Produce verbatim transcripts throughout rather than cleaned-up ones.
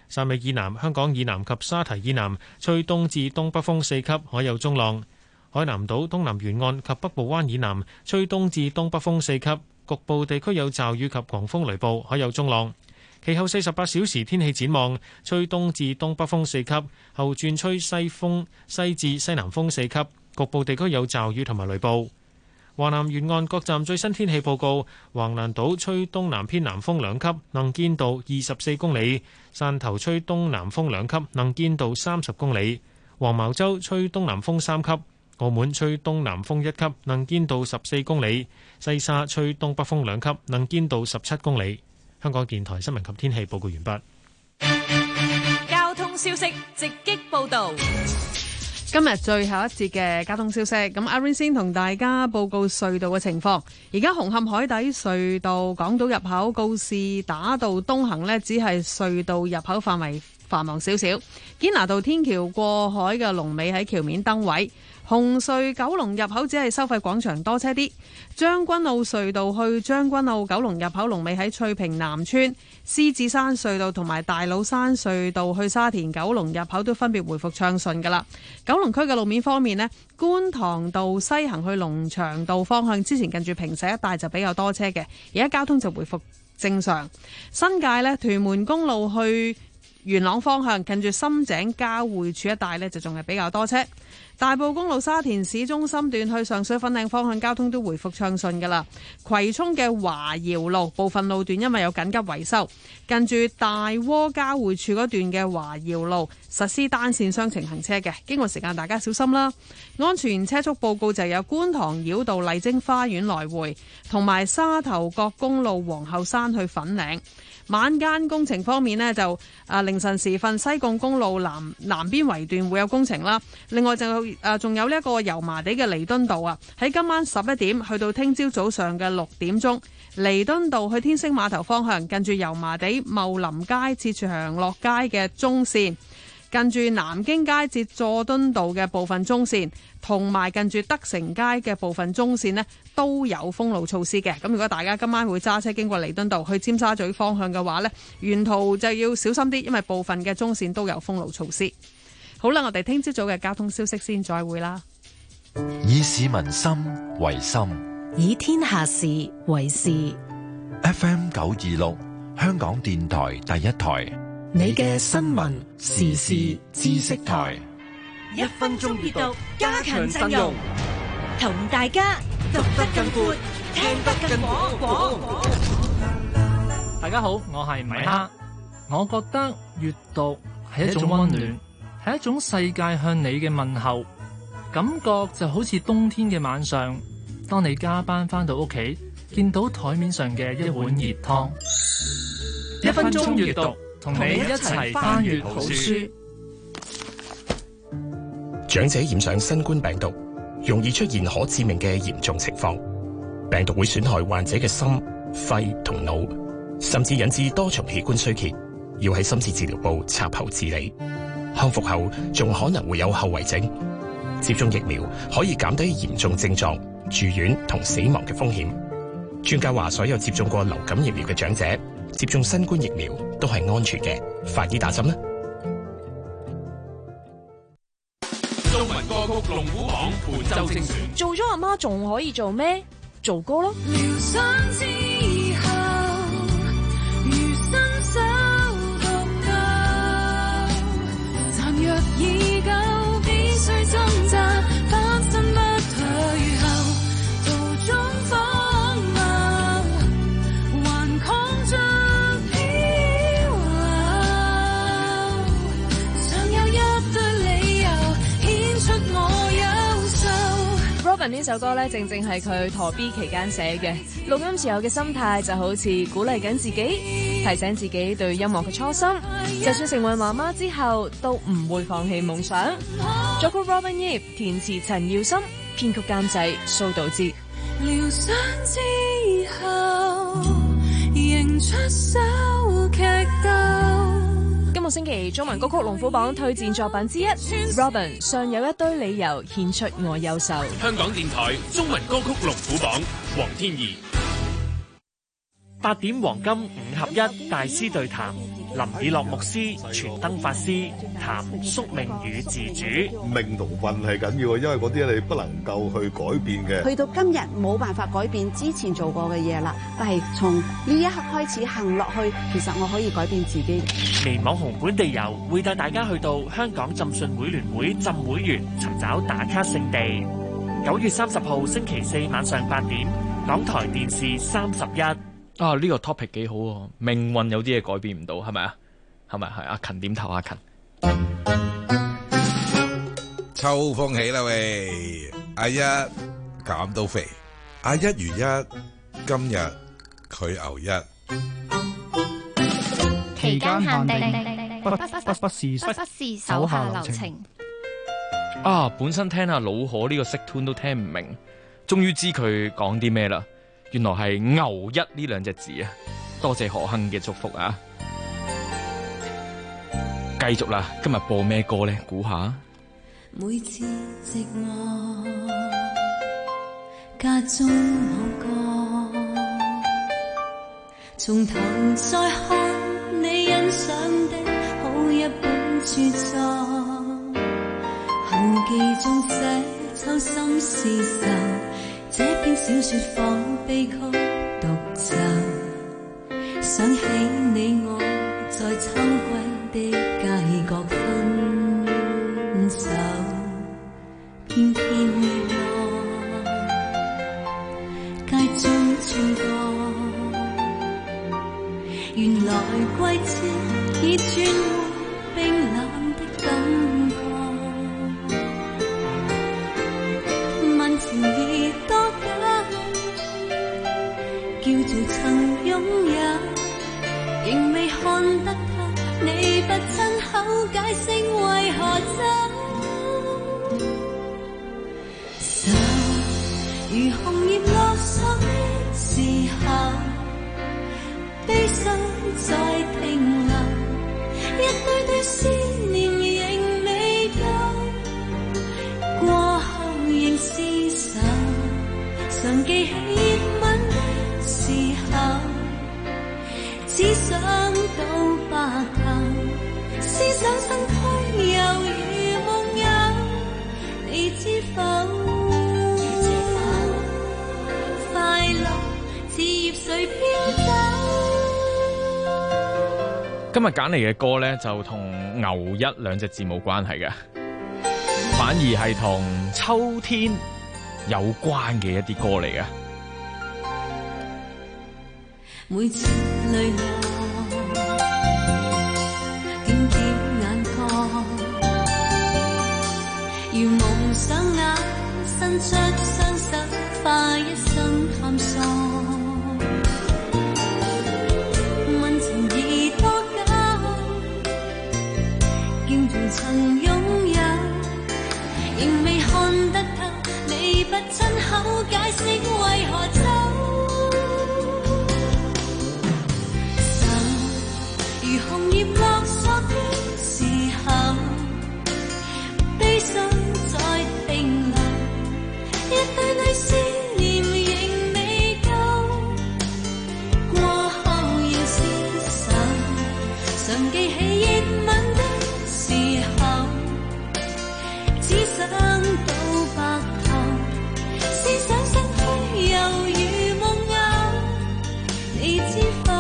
汕尾以南、香港以南及沙堤以南吹東至東北風四級，海有中浪。海南島東南沿岸及北部灣以南吹東至東北風四級，局部地區有驟雨及狂風雷暴，海有中浪。其後四十八小時天氣展望，吹東至東北風四級，後轉吹西風西至西南風四級，局部地區有驟雨同埋雷暴。華南沿岸各站最新天氣報告：橫瀾島吹東南偏南風兩級，能見度二十四公里；汕頭吹東南風兩級，能見度三十公里；黃茅洲吹東南風三級；澳門吹東南風一級，能見度十四公里；西沙吹東北風兩級，能見度十七公里。香港電台新聞及天氣報告完畢。 交通消息直擊報導。 今日最後一節嘅交通消息，咁阿 Rain 先同大家報告隧道嘅情況。而家紅磡海底隧道港島入口告士打道東行呢，只係隧道入口範圍繁忙少少。堅拿道天橋過海嘅龍尾喺橋面燈位。紅隧九龍入口只係收費廣場多車啲。將軍澳隧道去將軍澳九龍入口龍尾喺翠屏南村。獅子山隧道同埋大老山隧道去沙田九龍入口都分別回復暢順噶啦。九龍區嘅路面方面呢，觀塘道西行去龍翔道方向之前近住坪石一帶就比較多車嘅，而家交通就回復正常。新界呢，屯門公路去元朗方向近住深井交匯處一帶呢，就仲係比較多車。大埔公路沙田市中心段去上水粉嶺方向交通都回復暢順噶啦。葵涌嘅華堯路部分路段因為有緊急維修，近住大窩交匯處嗰段嘅華堯路實施單線雙程行車嘅，經過時間大家小心啦。安全車速報告就有觀塘繞道麗晶花園來回，同埋沙頭角公路皇后山去粉嶺。晚間工程方面呢，就啊凌晨時分西貢公路南南邊圍段會有工程啦。另外就啊仲有呢一個油麻地嘅彌敦道啊，喺今晚十一點去到聽朝早上嘅六點鐘，彌敦道去天星碼頭方向近住油麻地茂林街至長樂街嘅中線，近住南京街至佐敦道嘅部分中線，同埋近住德成街嘅部分中線呢，都有封路措施嘅。咁如果大家今晚會揸車經過彌敦道去尖沙咀方向嘅話呢，沿途就要小心啲，因為部分嘅中線都有封路措施。好啦，我哋聽朝早嘅交通消息先，再會啦。 以市民心為心， 以天下事為事。 F M 九二六，香港電台第一台， 你嘅新聞時事知識台，一分鐘閱讀，加強陣容，同大家讀得更闊，聽得更廣廣。 大家好，我係米哈。我覺得閱讀係一種溫暖，係一種世界向你嘅問候，感覺就好似冬天嘅晚上，當你加班返到屋企，見到台面上嘅一碗熱湯。一分鐘閱讀，同你一齊翻閱好書。 長者染上新冠病毒，容易出現可致命嘅嚴重情況。病毒會損害患者嘅心、肺同腦，甚至引致多重器官衰竭，要喺深切治療部插喉治理。康復後仲可能會有後遺症。接種疫苗可以減低嚴重症狀、住院同死亡嘅風險。專家話，所有接種過流感疫苗嘅長者接種新冠疫苗都係安全嘅，快啲打針啦！ 中文歌曲龍虎榜本周精選， 做咗阿媽仲可以做咩？做歌咯。療傷之後，如伸手獨救，殘弱已久，必須掙扎，翻身不退後，途中荒謬，還抗着漂流，尚有一堆理由顯出我優秀。Robin 呢首歌咧，正正係佢陀 B 期間寫嘅，錄音時候嘅心態就好似鼓勵緊自己，提醒自己對音樂嘅初心，就算成為媽媽之後都唔會放棄夢想。作曲 Robin Yip， 填詞陳耀森，編曲監製蘇道之。療傷之後，迎出手劇鬥。今個星期中文歌曲龍虎榜推薦作品之一 ，Robin 尚有一堆理由獻出我優秀。 香港電台中文歌曲龍虎榜，黃天怡。 八點黃金五合一大師對談，林以樂牧師、傳燈法師談宿命與自主。 命同運係緊要，因為嗰啲你不能夠去改變嘅。 去到今日冇辦法改變之前做過嘅嘢啦，但係從呢一刻開始行落去，其實我可以改變自己。 微網紅本地遊會帶大家去到香港浸信會聯會浸會園，尋找打卡聖地。九月三十號星期四晚上八點，港台電視三十一。 啊！呢、這個 topic 幾好喎，命運有啲嘢改變唔到，係咪啊？係咪係阿勤點頭？阿勤， 秋風起啦喂！阿一減到肥，阿一如一，今日佢牛一。 期間限定，不不不不是不是手下留情。 啊！本身聽下老可呢個色 tune 都聽唔明，終於知佢講啲咩啦。原來係牛一呢兩隻字啊！多謝何亨嘅祝福啊！繼續啦，今日播咩歌呢？估下。 每次寂寞，家中某個，從頭再看你欣賞的好一本著作，後記中寫秋心事愁。這篇小說仿悲曲獨奏，想起你我在秋季的街角分手，偏偏月落街中穿過，原來季節已轉換冰冷的感覺，問情意多叫做曾擁有，仍未看得透，你不親口解釋為何走。手如紅葉落索的時候，悲傷在停留，一堆堆思念仍未夠，過後仍廝守，常記起熱吻時候，只想到白頭，思想身軀猶如夢遊，你知否？你知否？快樂似葉隨飄走。 今日揀嚟嘅歌呢，就同牛一兩隻字冇關係嘅，反而係同秋天有關嘅一啲歌嚟嘅。 每次淚落，點點眼角，如夢想眼伸出雙手，化一生探索。問情意多久，叫做曾擁有，仍未看得透，你不親口解釋為何走。如紅葉落索的時候，悲傷在停留，一堆堆思念仍未夠，過後要廝守，常記起熱吻的時候，只想到白頭，思想身軀猶如夢遊，你知否？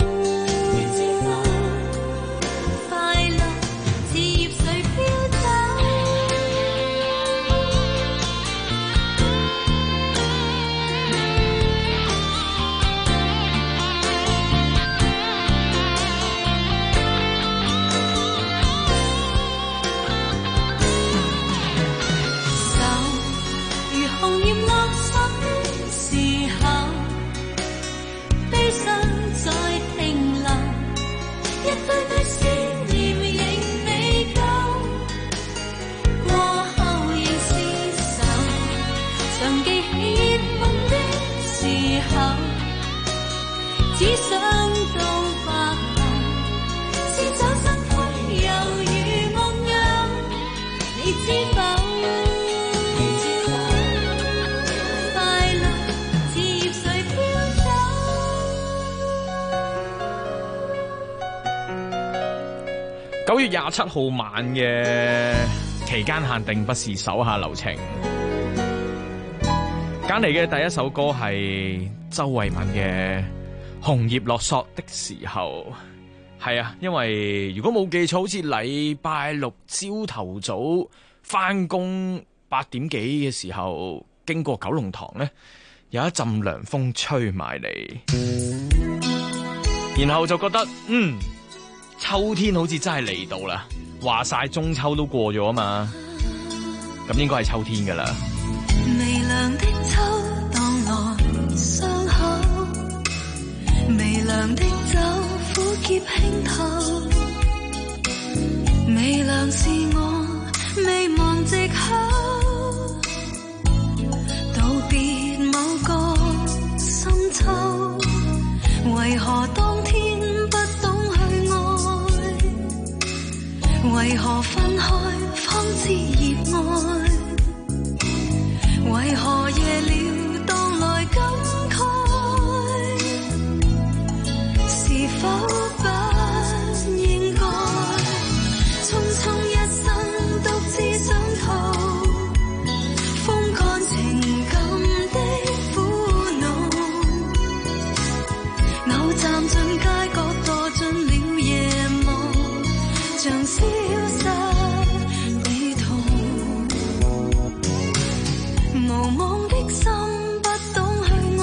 只想到白頭，思想身軀猶如夢遊，你知否？快樂似葉隨飄走。 九月廿七號晚嘅期間限定，不是手下留情。揀嚟嘅第一首歌係周慧敏嘅《紅葉落索的時候》。係啊，因為如果冇記錯，好似禮拜六朝頭早翻工八點幾嘅時候，經過九龍塘呢，有一陣涼風吹埋嚟，然後就覺得嗯，秋天好似真係嚟到啦。話晒中秋都過咗啊嘛，咁應該係秋天噶啦。 微涼的秋蕩來傷口，微涼的酒苦澀輕透，微涼是我未忘藉口，道別某個深秋，為何當天不懂去愛，為何分開方知熱愛，為何夜了當來感慨，是否不應該匆匆一生獨自上途，風乾情感的苦惱，偶站進街角墮進了夜霧，像消失地圖，無望的心不懂去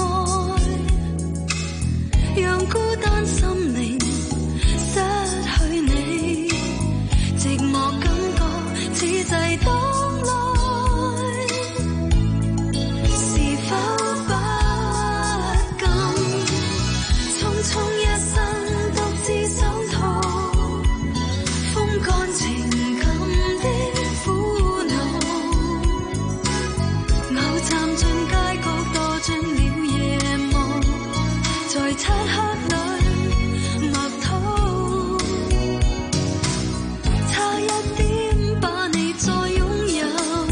愛，讓孤單心靈失去你，寂寞感覺此際當來，是否不敢匆匆一生獨自上途，風乾情感的苦惱，偶站進街角墮進了夜霧，在漆黑裏默禱，差一點把你再擁有，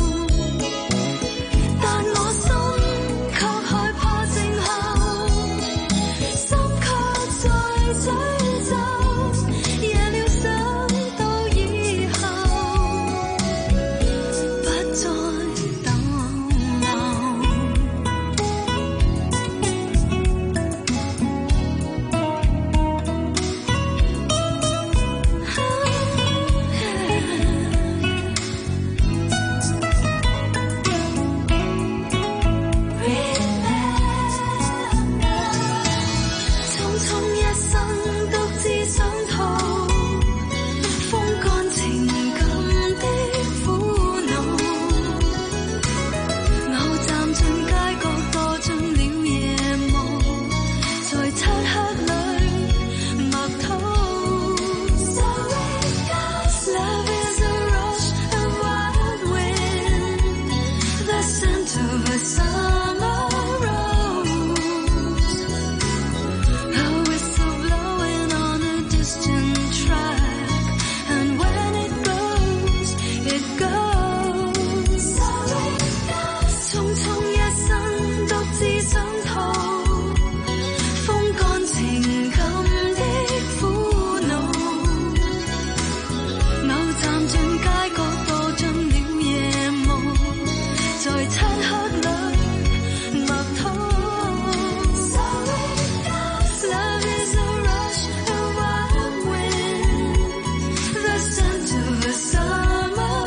但我心卻害怕靜候，心卻在詛咒，夜了想到以後不再等候。匆匆一生獨自上途，風乾情感的苦惱，偶站進街角墮進了夜霧，在漆黑裏默禱。Love is a rush of wild wind, the scent of a summer rose, a whistle blowing on a distant track, and when it goes, it goes. 匆匆一生獨自上途，風乾情感的苦惱，偶站進街角墮進了夜霧，在漆黑裏默禱。Love is a rush of wild wind, the scent of a summer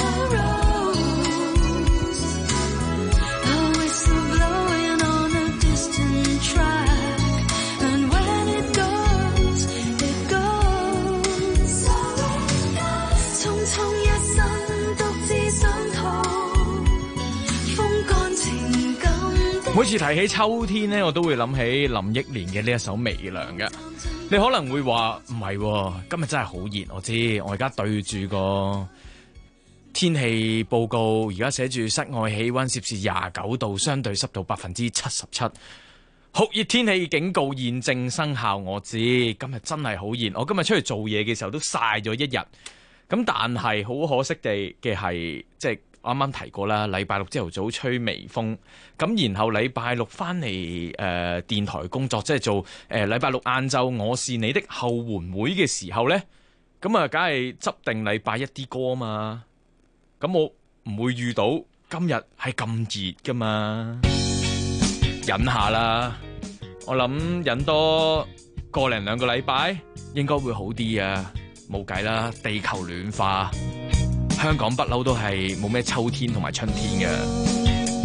rose, a whistle blowing on a distant track, and when it goes, it goes. 匆匆一生獨自上途，風乾情感的。 每次提起秋天呢，我都會諗起林憶蓮嘅呢一首《微涼》嘅。你可能會話唔係喎，今日真係好熱，我知。我而家對住個天氣報告，而家寫住室外氣溫攝氏廿九度，相對濕度百分之七十七，酷熱天氣警告現正生效。我知今日真係好熱，我今日出去做嘢嘅時候都曬咗一日。咁但係好可惜地嘅係，即係啱啱提過啦，禮拜六朝頭早吹微風，咁然後禮拜六翻嚟誒電台工作，即係做誒禮拜六晏晝我是你的後援會嘅時候呢， 咁啊，梗係執定禮拜一啲歌啊嘛。咁我唔會遇到今日係咁熱噶嘛，忍下啦。我諗忍多個零兩個禮拜應該會好啲啊。冇計啦，地球暖化，香港不嬲都係冇咩秋天同埋春天嘅。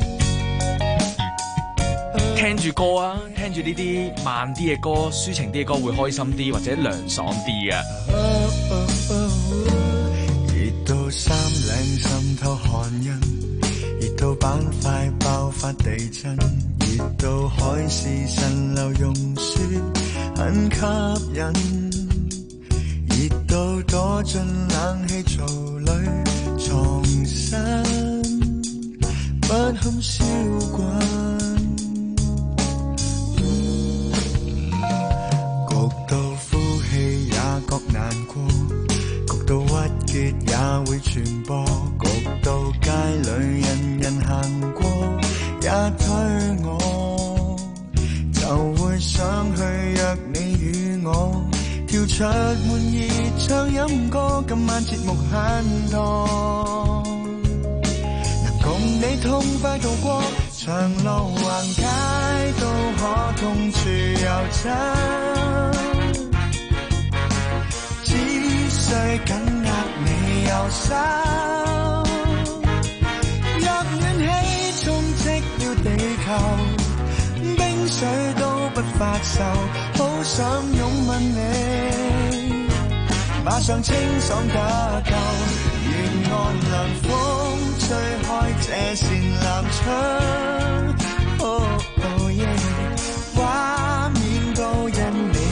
聽住歌啊，聽住呢啲慢啲嘅歌、抒情啲嘅歌會開心啲或者涼爽啲啊。 熱到衫領滲透汗印，熱到板塊爆發地震，熱到海市蜃樓融雪很吸引，熱到躲進冷氣槽裏藏身，不堪燒滾。覺難過，焗到鬱結也會傳播，焗到街裏人人行過也推我，就會想去約你與我跳出滿熱唱飲歌，今晚節目很多，能共你痛快度過長路橫街都可痛處遊走，最緊握你右手，若暖氣充斥了地球，冰水都不發愁，好想擁吻你，馬上清爽得夠，沿岸涼風吹開這扇南窗，哦哦耶，畫面都因你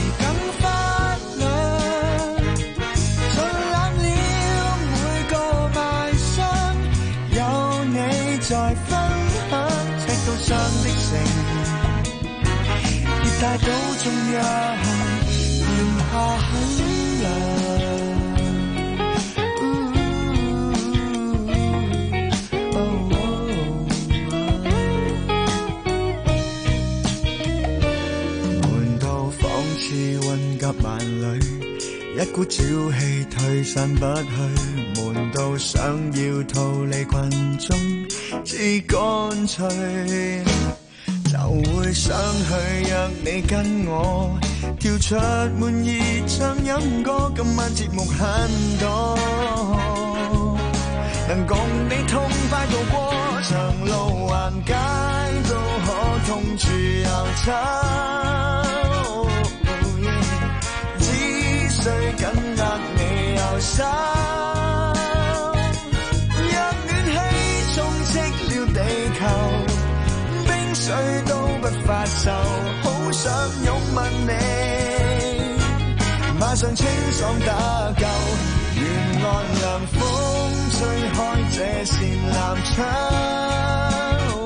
再分享赤道上的城，熱帶島中央，炎夏很涼。悶到仿似混夾萬里，一股朝氣退散不去，悶到想要逃離群眾。至乾脆就會想去約你跟我跳出滿熱唱飲歌，今晚節目很多，能共你痛快度過長路橫街都可痛處遊走，只需緊握你右手，水都不發愁，好想擁吻你，馬上清爽得夠，沿岸涼風吹開這扇南窗，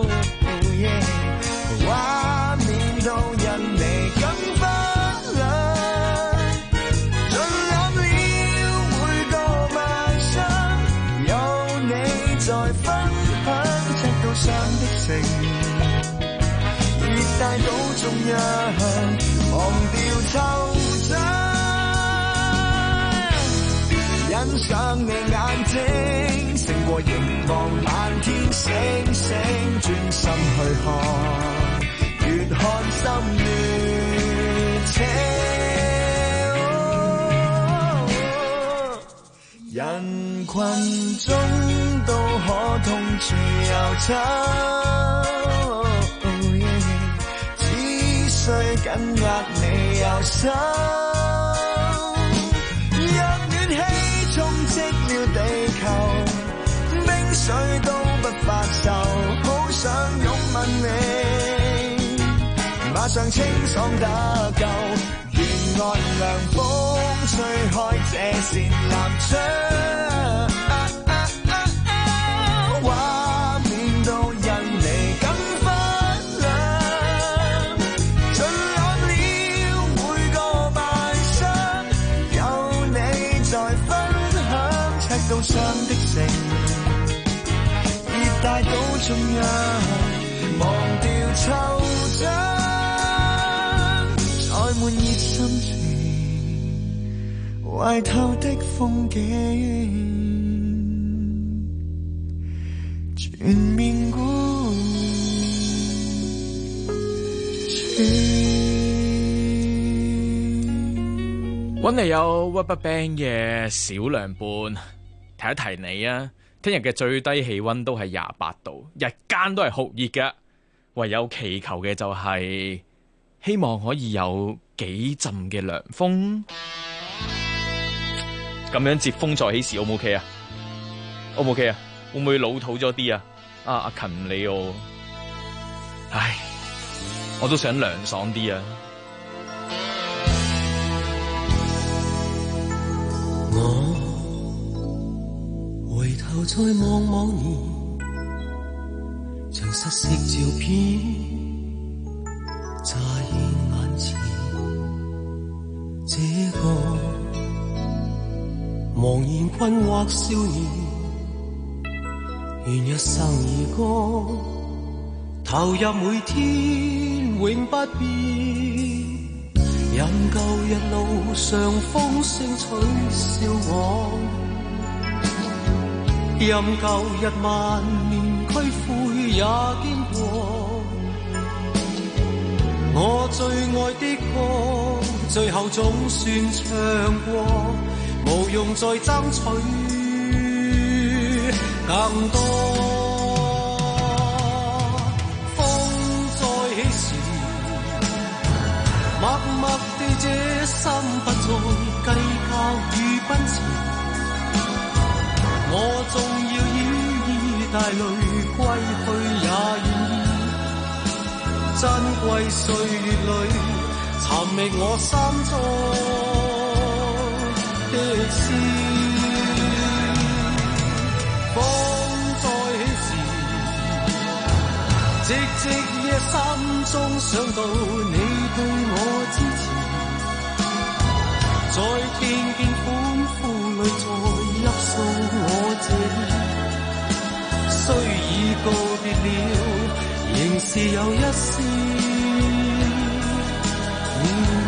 畫面都因你更不亮，盡攬了每個晚上，有你在分享赤道上的城，大島中央，忘掉惆悵，欣賞你眼睛，勝過凝望漫天星星，專心去看，越看心越清。人群中都可痛處遊走，最緊握你右手，若暖氣充斥了地球，冰水都不發愁，好想擁吻你，馬上清爽得夠，沿岸涼風吹開這扇南窗，畫面都因你更島上的城，熱帶島中央，忘掉惆悵，在悶熱心情， 懷透的風景，全面觀揾嚟有 RubberBand 嘅小涼伴，提一提你啊！聽日嘅最低氣溫都係廿八度，日間都係酷熱嘅，唯有祈求嘅就係希望可以有幾陣嘅涼風，咁樣接風再起時 O 唔 OK 啊 ？O 唔 OK 啊？會唔會老土咗啲啊？阿阿勤唔理我，唉，我都想涼爽啲啊！ 我回頭再望望你，像失色照片乍現眼前，這個茫然困惑少年，願一生而歌，投入每天永不變，任舊日路上風聲取笑我，任舊日萬念俱灰也經過，我最愛的歌最後總算唱過，無用再爭取更多。風再起時，默默地這心不再計較與奔馳，我縱要依依帶淚歸去也願意，珍貴歲月裏尋覓我心中的詩。風再起時，寂寂夜心中想到你對我支持，在聽見歡呼裏再泣訴我這雖已告別了，仍是有一絲戀。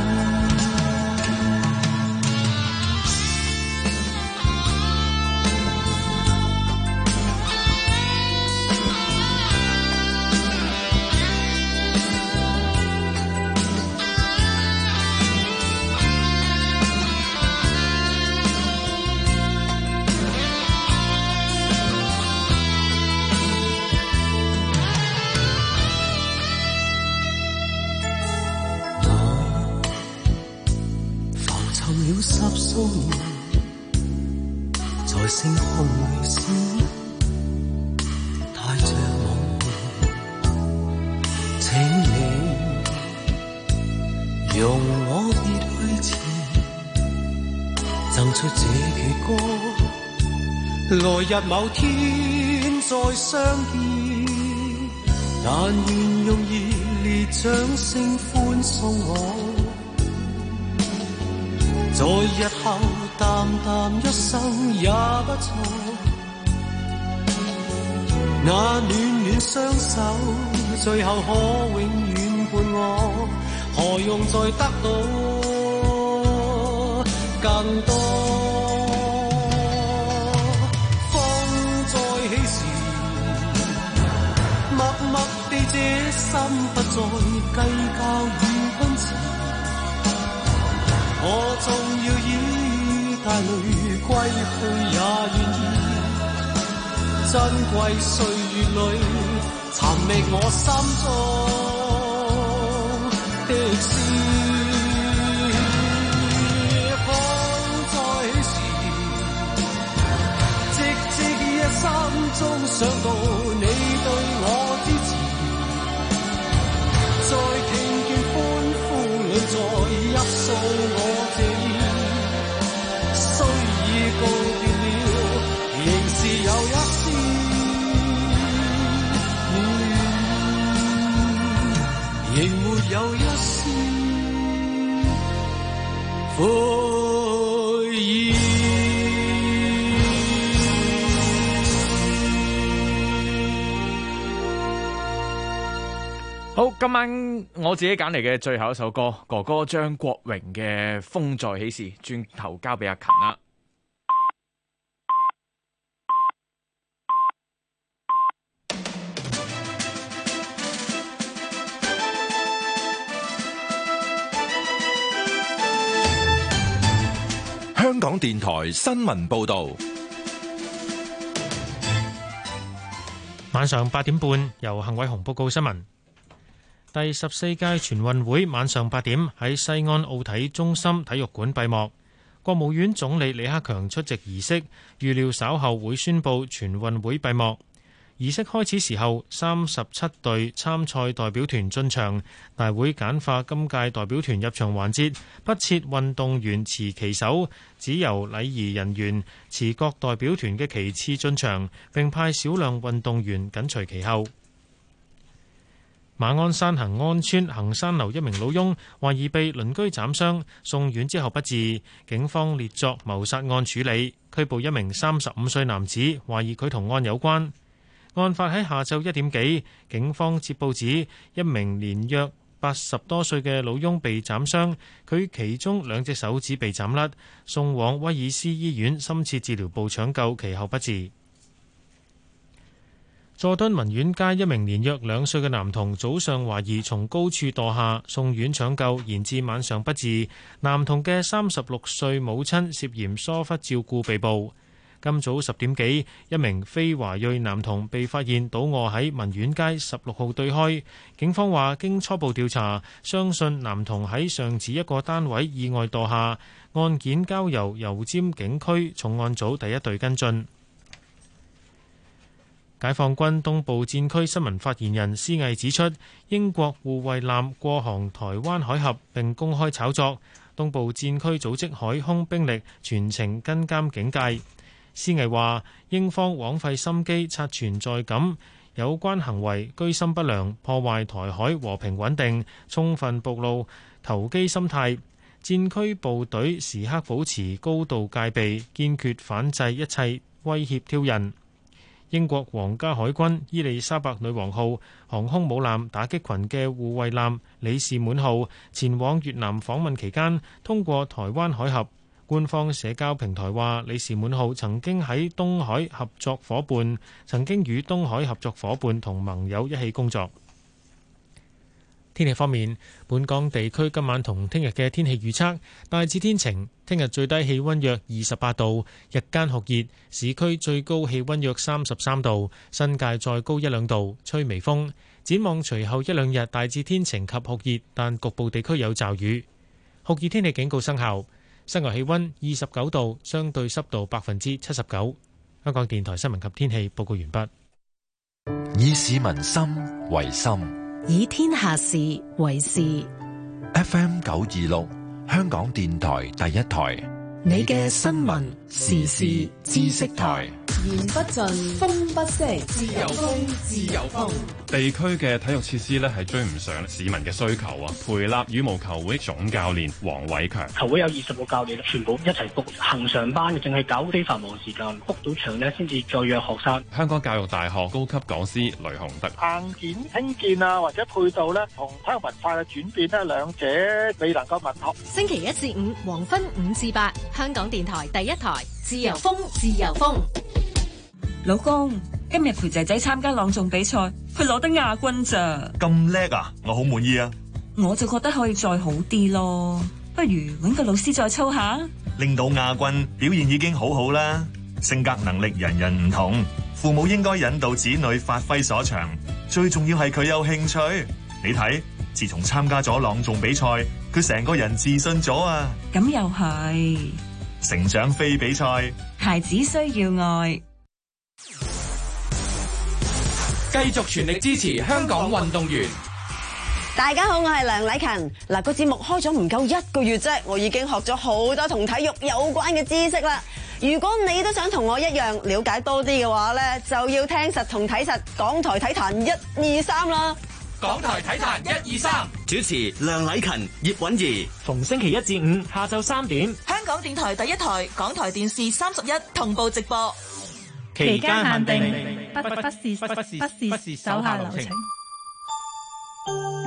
十數年，在星空裏閃，帶着夢，請你容我別去前，贈出這闕歌，來日某天再相見，但願用熱烈掌聲歡送我。在日後淡淡一生也不錯，那暖暖雙手最後可永遠伴我，何用再得到更多？風再起時，默默地這心不再計較與奔馳，我縱要依帶淚歸去也願意，珍貴歲月裏尋覓我心中的詩。風再起時，寂寂夜心中想到你對我支持，再聽見歡呼裏再泣訴我這意，雖已告別了，仍是有一絲戀，仍沒有一絲悔意。 好，今晚我自己揀嚟嘅最後一首歌，哥哥張國榮嘅《風再起時》，轉頭交俾阿勤啦。 香港電台新聞報道， 晚上八點半由幸偉雄報告新聞。第十四屆全運會晚上八點喺西安奧體中心體育館閉幕，國務院總理李克強出席儀式，預料稍後會宣布全運會閉幕。儀式開始時候，三十七隊參賽代表團進場。大會簡化今屆代表團入場環節，不設運動員持旗手，只由禮儀人員持各代表團嘅旗幟進場，並派少量運動員緊隨其後。馬鞍山恒安邨恒山樓一名老翁懷疑被鄰居斬傷，送院之後不治，警方列作謀殺案處理，拘捕一名三十五歲男子，懷疑佢同案有關。案發喺下晝一點幾，警方接報指一名年約八十多歲嘅老翁被斬傷，佢其中兩隻手指被斬甩，送往威爾斯醫院深切治療部搶救，其後不治。佐敦文苑街一名年約兩歲嘅男童早上懷疑從高處墮下，送院搶救，延至晚上不治。男童嘅三十六歲母親涉嫌疏忽照顧被捕。今早十點幾，一名非華裔男童被發現倒卧喺文苑街十六號對開。警方話，經初步調查，相信男童喺上址一個單位意外墮下。案件交由油尖警區重案組第一隊跟進。解放軍東部戰區新聞發言人施毅指出，英國護衛艦過航台灣海峽並公開炒作，東部戰區組織海空兵力全程跟監警戒。施毅話：英方枉費心機刷存在感，有關行為居心不良，破壞台海和平穩定，充分暴露投機心態。戰區部隊時刻保持高度戒備，堅決反制一切威脅挑釁。英國皇家海軍伊麗莎白女王號航空母艦打擊群嘅護衛艦李士滿號前往越南訪問期間，通過台灣海峽。官方社交平台話，李士滿號曾經喺東海合作夥伴，曾經與東海合作夥伴同盟友一起工作。天氣方面，本港地區今晚同聽日嘅天氣預測大致天晴，聽日最低氣溫約二十八度，日間酷熱，市區最高氣溫約三十三度，新界再高一兩度，吹微風。展望隨後一兩日大致天晴及酷熱，但局部地區有驟雨。酷熱天氣警告生效。室外氣溫二十九度，相對濕度百分之七十九。香港電台新聞及天氣報告完畢。 以市民心為心， 以天下事為事。 F M 九二六，香港電台第一台， 你嘅新聞時事知識台。 言不盡，風不息，自由風，自由風。 地區嘅體育設施咧係追唔上市民嘅需求啊！培立羽毛球會總教練黃偉強， 球會有二十個教練，全部一齊 book 恆常班，淨係搞非繁忙時間 book 到場咧，先至再約學生。 香港教育大學高級講師雷雄德， 硬件興建啊，或者配套咧，同體育文化嘅轉變咧，兩者未能夠吻合。 星期一至五黃昏五至八，香港電台第一台，自由風，自由風。 老公，今日陪仔仔參加朗誦比賽，佢攞得亞軍咋？ 咁叻啊！我好滿意啊！ 我就覺得可以再好啲咯，不如搵個老師再操下。 拎到亞軍，表現已經好好啦。性格能力人人唔同，父母應該引導子女發揮所長，最重要係佢有興趣。你睇，自從參加咗朗誦比賽，佢成個人自信咗啊！ 咁又係， 成長非比賽， 孩子需要愛。 繼續全力支持香港運動員。 大家好，我係梁禮勤。嗱，個節目開咗唔夠一個月啫，我已經學咗好多同體育有關嘅知識啦。如果你都想同我一樣了解多啲嘅話咧，就要聽實同睇實港台體壇一二三啦。 港台體壇一二三， 主持梁禮勤、葉韻儀， 逢星期一至五下晝三點， 香港電台第一台、港台電視三十一同步直播。 期間限定， 不不是不是不是手下留情。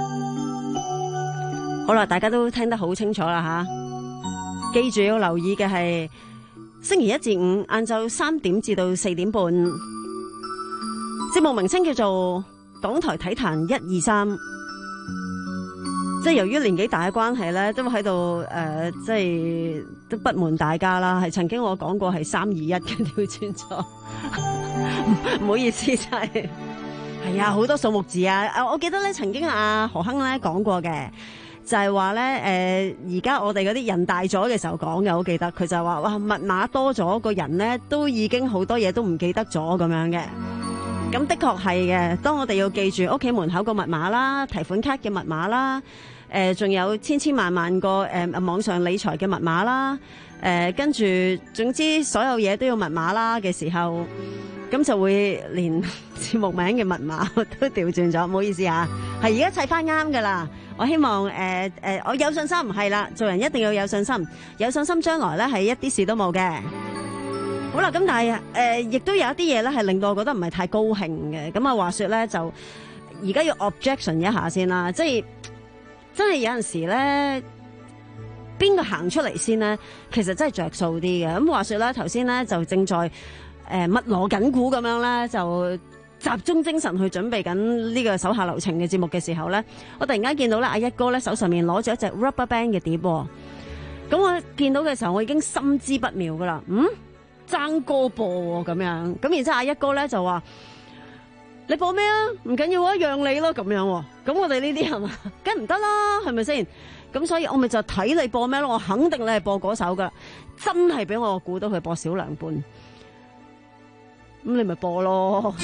好啦，大家都聽得好清楚啦吓，記住要留意嘅係星期一至五晏晝三點至到四點半，節目名稱叫做港台體壇一二三。即係由於年紀大嘅關係咧，都喺度誒，即係都不瞞大家啦。係曾經我講過係三二一嘅調轉咗，唔好意思，真係係啊，好多數目字啊！我記得咧，曾經阿何亨咧講過嘅，就係話咧誒，而家我哋嗰啲人大咗嘅時候講嘅，我記得佢就係話哇，密碼多咗，個人咧都已經好多嘢都唔記得咗咁樣嘅。咁的確係嘅，當我哋要記住屋企門口個密碼啦、提款卡嘅密碼啦。誒、呃，仲有千千萬萬個誒、呃、網上理財嘅密碼啦，誒、呃，跟住總之所有嘢都要密碼啦嘅時候，咁就會連節目名嘅密碼都調轉咗，唔好意思啊，係而家砌翻啱噶啦。我希望誒誒、呃呃，我有信心係啦，做人一定要有信心，有信心將來咧係一啲事都冇嘅。好啦，咁但係誒，亦、呃、都有一啲嘢咧係令到我覺得唔係太高興嘅。咁啊，話說咧就而家要 objection 一下先啦，即係。真係有陣時咧，邊個行出嚟先咧？其實真係着數啲嘅。咁話說咧，頭先咧就正在誒密鑼緊鼓咁樣咧，就集中精神去準備緊呢個手下留情嘅節目嘅時候咧，我突然間見到咧阿一哥咧手上面攞住一隻 Rubber Band 嘅碟。咁我見到嘅時候，我已經心知不妙噶啦。嗯，爭歌播咁樣。咁然之後阿一哥咧就話。你播咩啊？唔緊要啊，讓你咯咁樣。咁我哋呢啲係嘛，梗唔得啦，係咪先？咁所以我咪就睇你播咩咯。我肯定你係播嗰首噶，真係俾我估到佢播小涼伴。咁你咪播咯。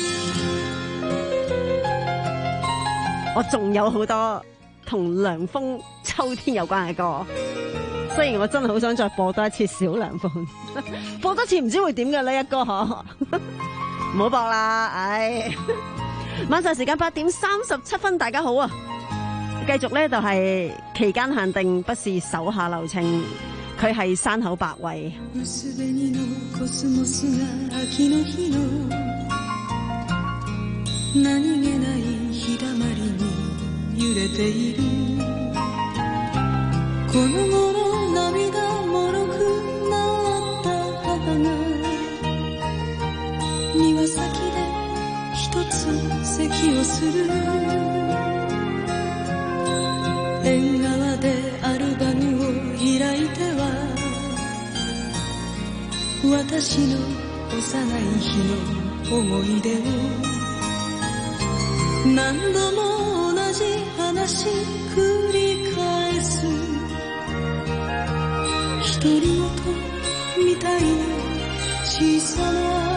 我仲有好多同涼風、秋天有關嘅歌。雖然我真係好想再播多一次小涼伴，播多次唔知會點嘅呢一個嗬。唔好搏啦，唉！晚上時間八點三十七分，大家好啊！繼續咧就係期間限定，不是手下留情，佢係山口百惠。 庭先で一つ咳をする縁側でアルバムを開いては私の幼い日の思い出を何度も同じ話繰り返す独り言みたいな小さな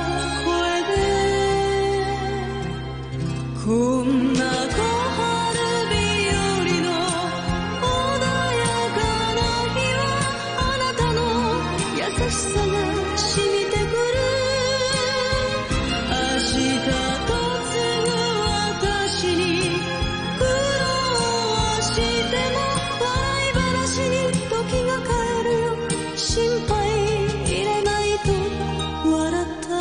こんな小春日和の穏やかな日はあなたの優しさが染みてくる明日と継ぐ私に苦労はしても笑い話に時が帰るよ心配いらないと笑った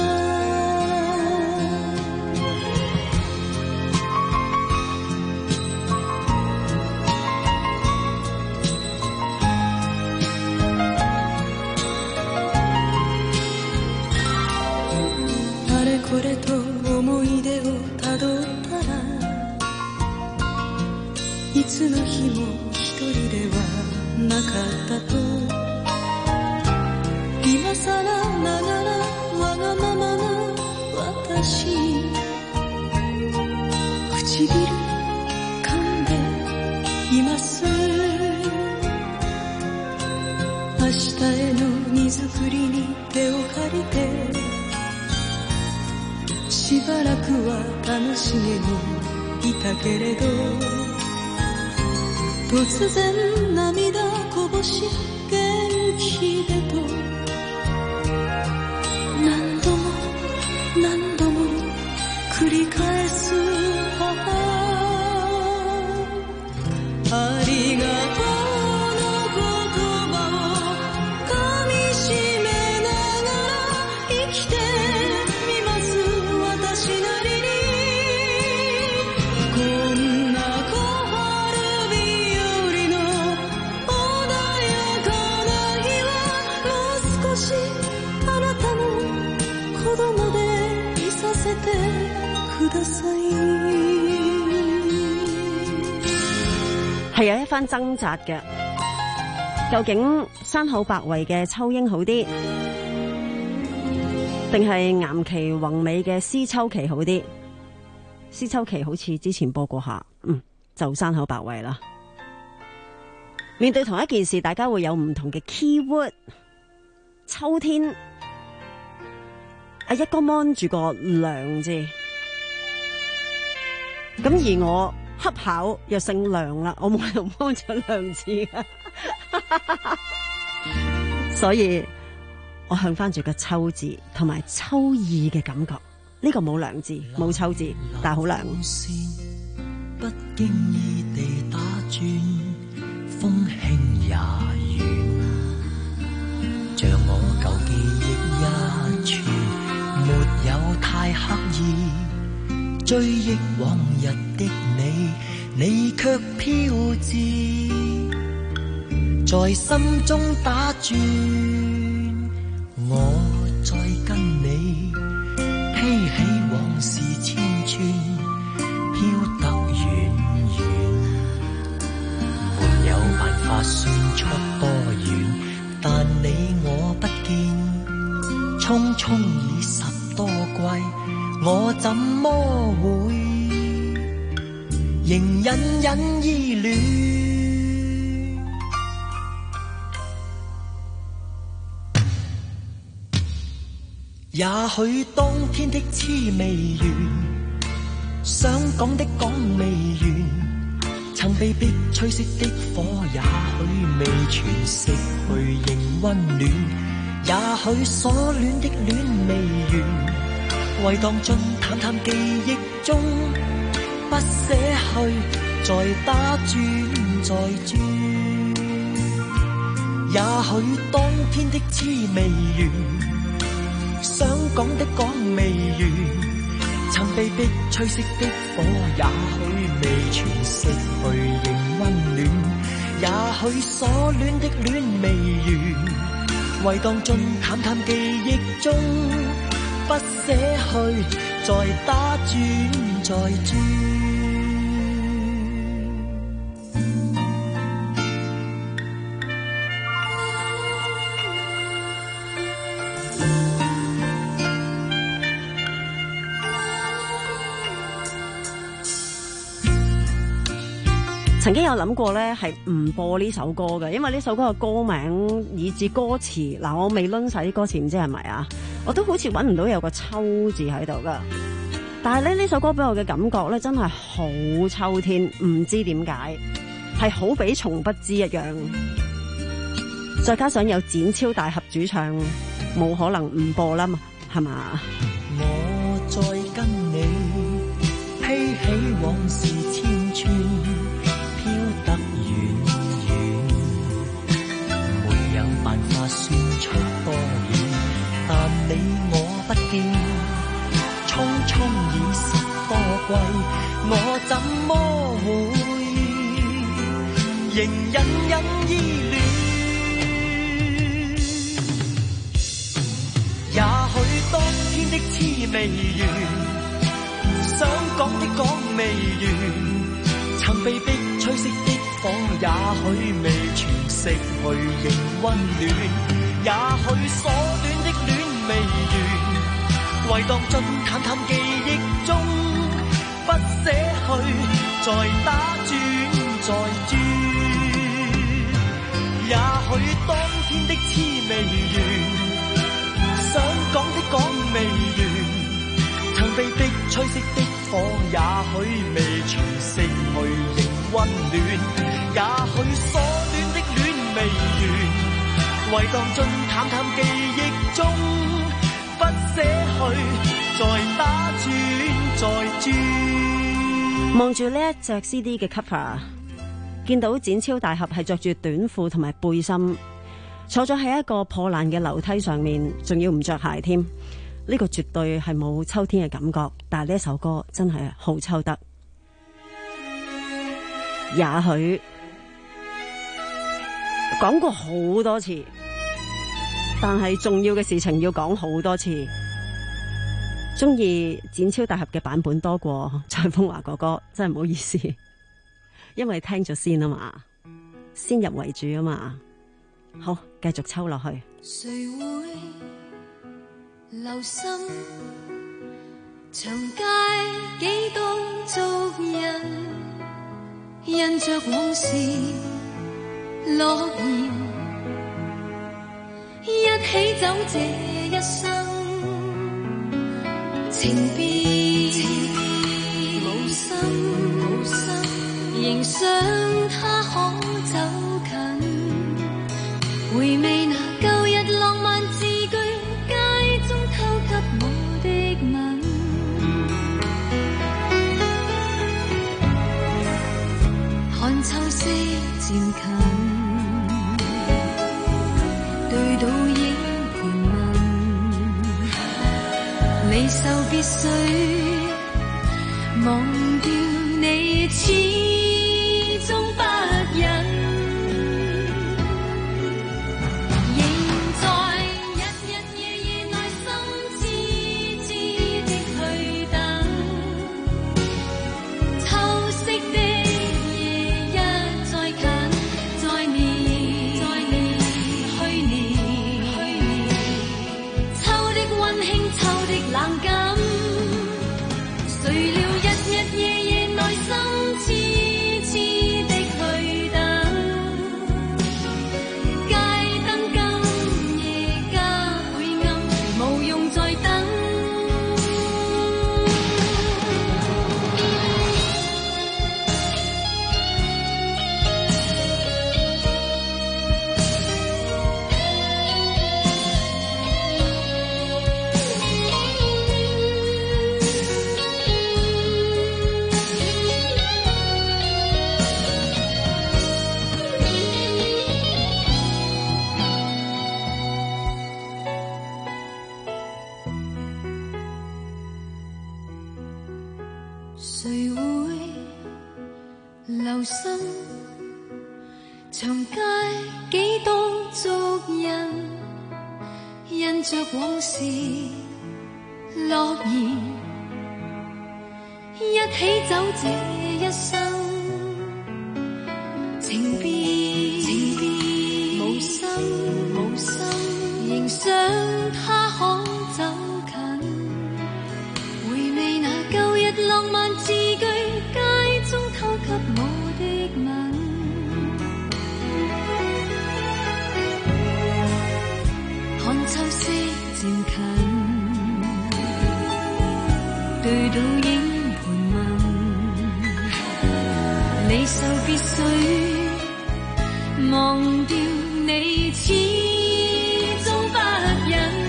これと思い出をたどったらいつの日も一人ではなかったと今さらながらわがままな私に唇噛んでいます明日への荷造りに手を借りてしばらくは楽しげにいたけれど突然涙こぼし元気でと何度も何度も繰り返す母ありがとうこんな小春日和の係有一番掙扎嘅，究竟山口百惠嘅秋英好啲，定係岩崎宏美嘅思秋期好啲？思秋期好似之前播過下，嗯，就山口百惠啦。面對同一件事，大家會有唔同嘅 keyword。秋天，阿一哥掹住個涼字，咁而我恰巧又姓梁啦，我冇喺度掹咗涼字嘅，所以我向翻住個秋字同埋秋意嘅感覺。呢、這個冇涼字，冇秋字，但係好涼。 不經意地打轉，風輕也遠，像我舊記憶一串，沒有太刻意追憶往日的你，你卻飄至在心中打轉，我再跟你披起往事千串，飄得遠遠，沒有辦法算出多遠，但你我不見，匆匆已十多季，我怎麼會仍隱隱依戀？也許當天的痴未完，想講的講未完，曾被逼吹熄的火，也許未全熄去仍溫暖。也許所戀的戀未完，為當進淡淡記憶中，不捨去，再打轉再轉。也許當天的痴未完，想講的講未完，曾被逼吹熄的火，也許未全熄去仍溫暖。也許所戀的戀未完，為當進淡淡記憶中，不捨去，再打轉再轉。 曾經有諗過咧，係唔播呢首歌嘅，因為呢首歌嘅歌名以至歌詞，嗱我未掄晒啲歌詞，唔知係咪啊？我都好似揾唔到有個秋字喺度噶。但係咧呢首歌俾我嘅感覺咧，真係好秋天，唔知點解係好比從不知一樣。再加上有展超大俠主唱，冇可能唔播啦嘛，係嘛？ 我再跟你披起往事千串，飄得遠遠，沒有辦法算出多遠，但你我不見，匆匆已十多季，我怎麼會仍隱隱依戀？也許當天的痴未完，想講的講未完，曾被逼吹熄的火，也許未全熄去仍溫暖。也許所戀的戀未完，為當進淡淡記憶中，不捨去，再打轉再轉。也許當天的痴未完，想講的講未完，曾被逼吹熄的火，也許未全熄去仍溫暖。也許所戀的戀未完，為當進淡淡記憶中，不捨去，再打轉再轉。 望住呢一隻 C D 嘅 cover， 見到展超大俠係着住短褲同埋背心，坐咗喺一個破爛嘅樓梯上面，仲要唔着鞋添。呢、這個絕對係冇秋天嘅感覺，但係呢一首歌真係好秋得。也許講過好多次，但係重要嘅事情要講好多次。 中意剪超大俠嘅版本多過蔡楓華哥哥，真係唔好意思，因為聽咗先啊嘛，先入為主啊嘛。好，繼續抽落去。 誰會留心長街幾多足印，印着往事諾言，一起走這一生，情別無心無心，仍想他可走近，回味那舊日浪漫字句，街中偷給我的吻，看秋色漸近，對倒影盤問，離愁別緒，忘掉你始終不忍。誰會留心長街幾多足印，印着往事諾言，一起走這一生，情別情別無心無心，仍想他可走近，回味那舊日浪漫字句，街中偷給我的吻，看秋色漸近，對倒影盤問，離愁別緒，忘掉你始終不忍。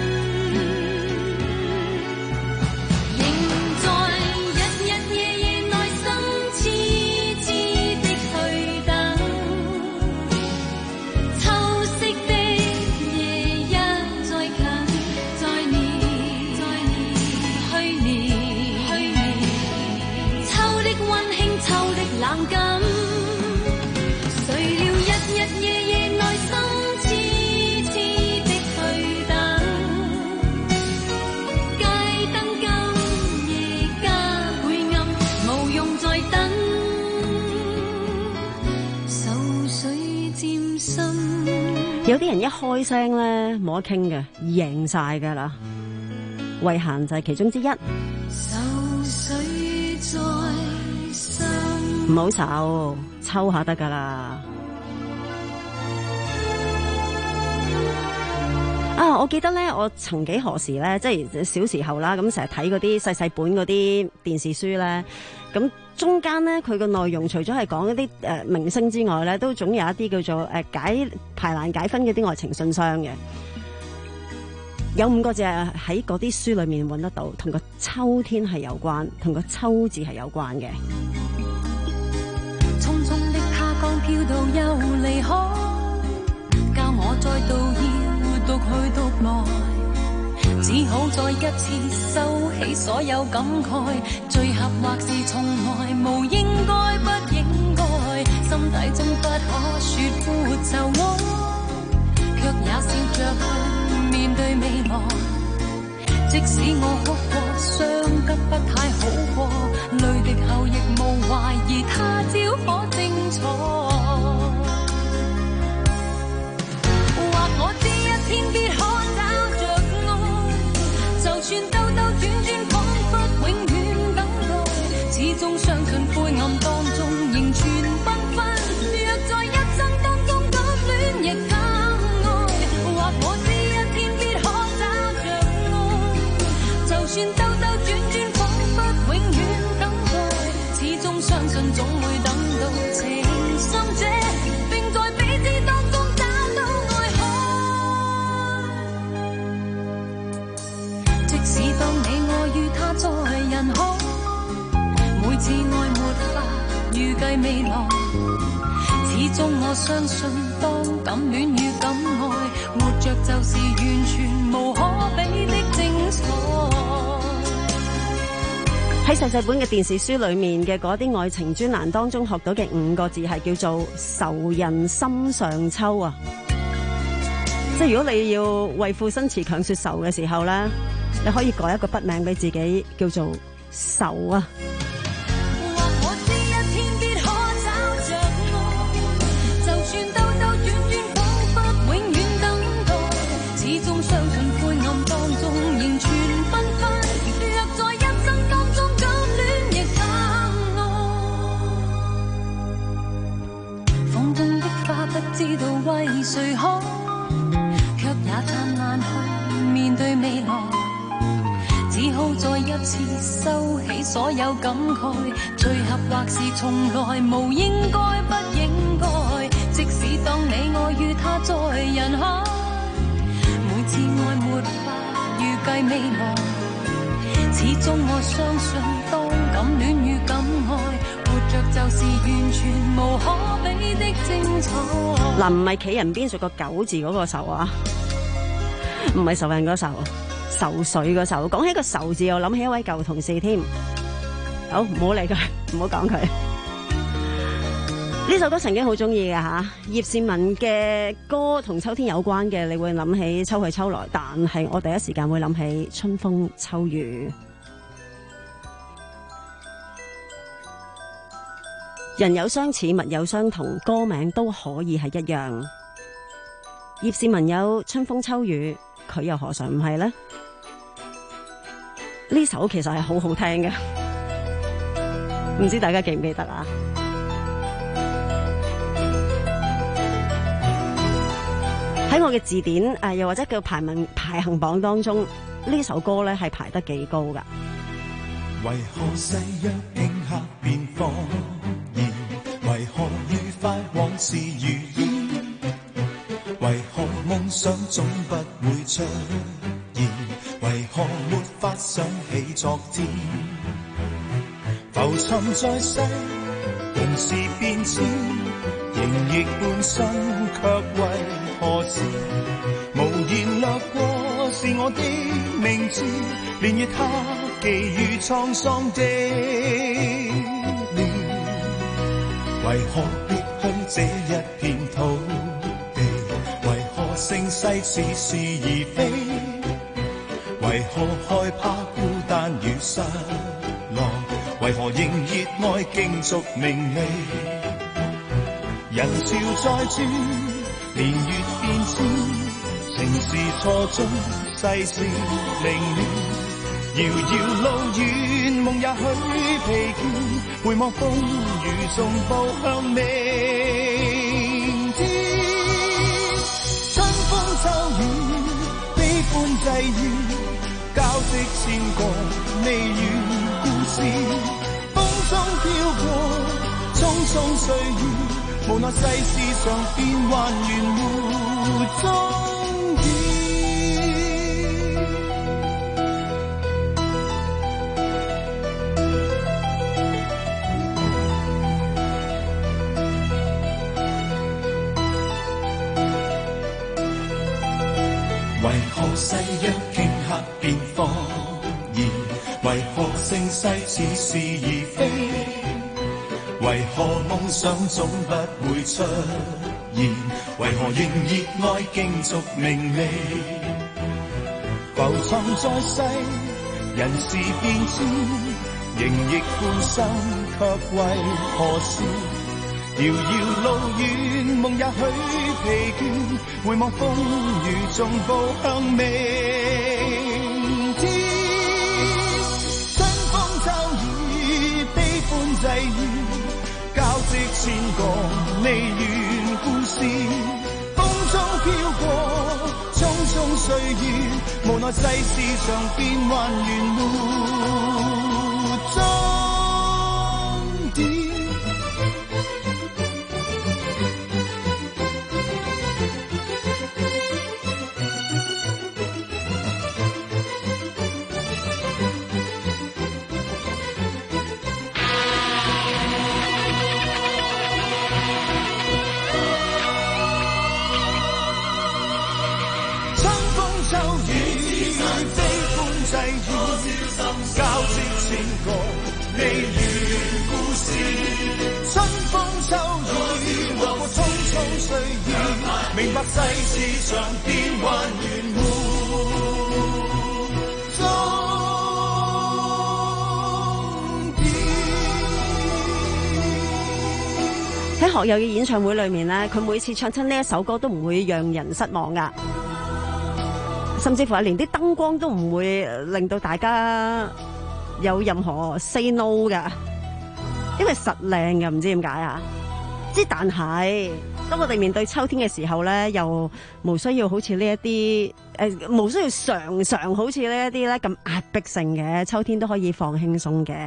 冷感，誰料日日夜夜內心痴痴的去等，街燈今夜加倍暗，無用再等，愁緒漸深。 有啲人一開聲咧冇得傾嘅，贏晒㗎啦。慧嫻就係其中之一。 愁緒在心。 唔好手，抽下得噶啦。啊，我記得咧，我曾幾何時咧，即係小時候啦，咁成日睇嗰啲細細本嗰啲電視書咧，咁中間咧佢個內容除咗係講一啲誒、呃、明星之外咧，都總有一啲叫做誒、呃、解排難解紛嗰啲愛情信箱嘅。有五個字係喺嗰啲書裏面揾得到，同個秋天係有關，同個秋字係有關嘅。 匆匆的他剛飄到又離開，教我再度要獨去獨來，只好再一次收起所有感慨，最合或是從來無應該不應該，心底中不可說苦就愛，卻也笑着去面對未來，即使我哭過傷得不太好過，淚滴後亦無懷疑他朝可精彩。或我知一天必可找着愛，就算兜兜轉轉彷彿永遠等待，始終相信灰暗當中仍存繽紛。若在一生當中敢戀亦敢愛，或我知一天必可找着愛，就算兜兜轉轉彷彿永遠等待，始終相信總會等到情深者，並在彼此當中找到愛海。即使當你我與他在人海，每次愛沒法預計未來，始終我相信當敢戀與敢愛，活着就是完全無可比的精彩。 喺細細本嘅電視書裏面嘅嗰啲愛情專欄當中學到嘅五個字係叫做仇人心上抽啊！即係如果你要為賦新詞強說愁嘅時候咧，你可以改一個筆名俾自己叫做愁啊！ 知道為誰好，卻也燦爛去面對未來，只好再一次收起所有感慨，最合或是從來無應該不應該，即使當你我與他在人海，每次愛沒法預計未來，始終我相信當敢戀與敢愛，活着就是完全無可比的精彩。 嗱，唔係企人邊屬個九字嗰個仇啊，唔係仇人嗰仇，愁水嗰仇。講起個仇字，又諗起一位舊同事添。好，唔好理佢，唔好講佢。呢首歌曾經好中意嘅吓，葉倩文嘅歌同秋天有關嘅，你會諗起秋去秋來，但係我第一時間會諗起春風秋雨。人有相似，物有相同，歌名都可以係一樣。葉倩文有春風秋雨，佢又何嘗唔係呢？呢首其實係好好聽嘅，唔知大家記唔記得啊？喺我嘅字典誒，又或者叫排名排行榜當中，呢首歌咧係排得幾高噶。 為何誓約頃刻便放言？為何愉快往事如煙？為何夢想總不會出現？為何沒法想起昨天？浮沉在世，人事變遷，仍亦半生，卻為何事？無言掠過是我的名字，連月他寄予滄桑的臉。為何別去這一片土地？為何盛世似是而非？為何害怕孤單與失落？為何仍熱愛競逐名利？人潮在轉，年月變遷，情是錯綜，世事凌亂。遙遙路遠，夢也許疲倦，回望風雨中步向明天。春風秋雨，悲歡際遇，交織千個未完故事。風中飄過，匆匆歲月，無奈世事上變幻緣無終點。為何誓約頃刻變謊言？為何盛世似是而非？為何夢想總不會出現？為何仍熱愛競逐名利？浮沉在世， 人事變遷，仍亦孤身，卻為何事？遙遙路遠，夢也許疲倦，回望風雨中步向明天。春風秋雨，悲歡際遇，交織千個離緣故事。風中飄過匆匆歲月，無奈世事常變幻，緣路終點。交織千個離緣故事，春風秋雨，和過匆匆歲月，明白世事常變幻，緣無終點。 喺學友嘅演唱會裏面咧，佢每次唱親呢一首歌都唔會讓人失望噶。甚至乎係連啲燈光都唔會令到大家有任何 say no 噶，因為實靚嘅，唔知點解啊！之但係當我哋面對秋天嘅時候咧，又無需要好似呢一啲誒，無需要常常好似呢一啲咧咁壓迫性嘅，秋天都可以放輕鬆嘅。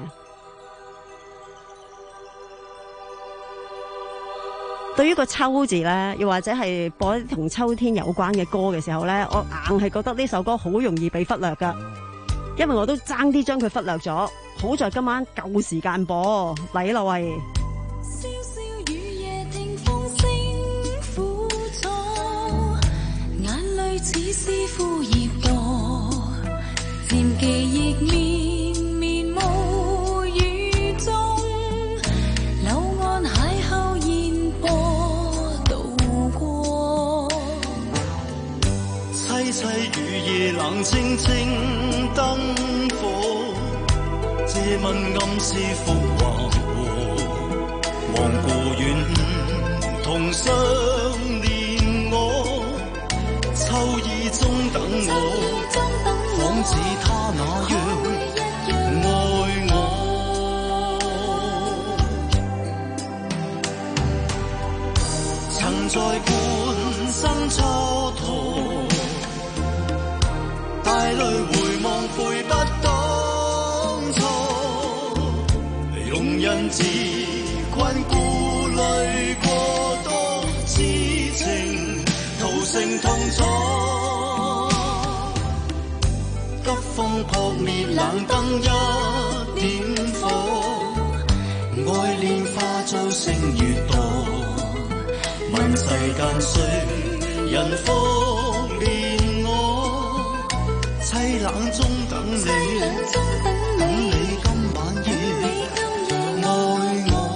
對於個秋字咧，又或者係播一啲同秋天有關嘅歌嘅時候咧，我硬係覺得呢首歌好容易被忽略噶，因為我都爭啲將佢忽略咗。好在今晚夠時間播，嚟啦喂！ 瀟瀟雨夜聽風聲苦楚，眼淚似是枯葉墮，漸記憶綿綿無雨中，柳岸邂逅煙波渡過， 淒淒雨夜冷清清燈火，借問暗是復華和，望過遠同相戀我，秋意中等我，仿似他那樣愛我。曾在半生蹉跎，帶淚回望悔不當初，容忍自困顧慮過多，痴情陶成痛楚。急風撲滅冷燈一點火，愛戀化做成月墮，問世間誰人可憐我？凄冷中等你，等你今晚夜愛我。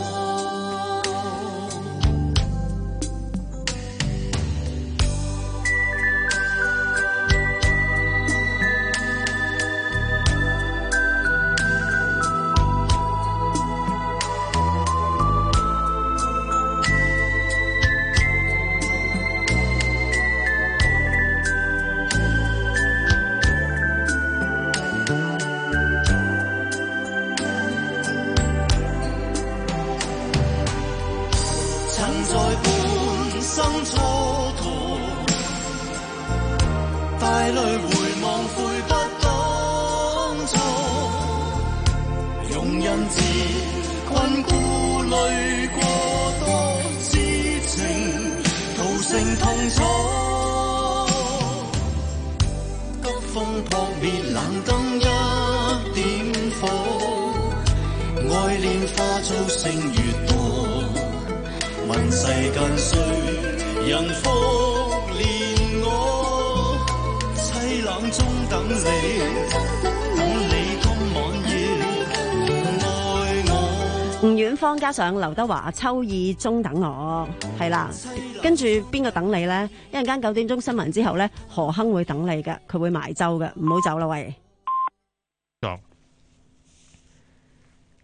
加上劉德華秋意中等我，係啦，跟住邊個等你呢？一陣間九點鐘新聞之後呢，何鏗會等你嘅，佢會埋周嘅，唔好走啦喂。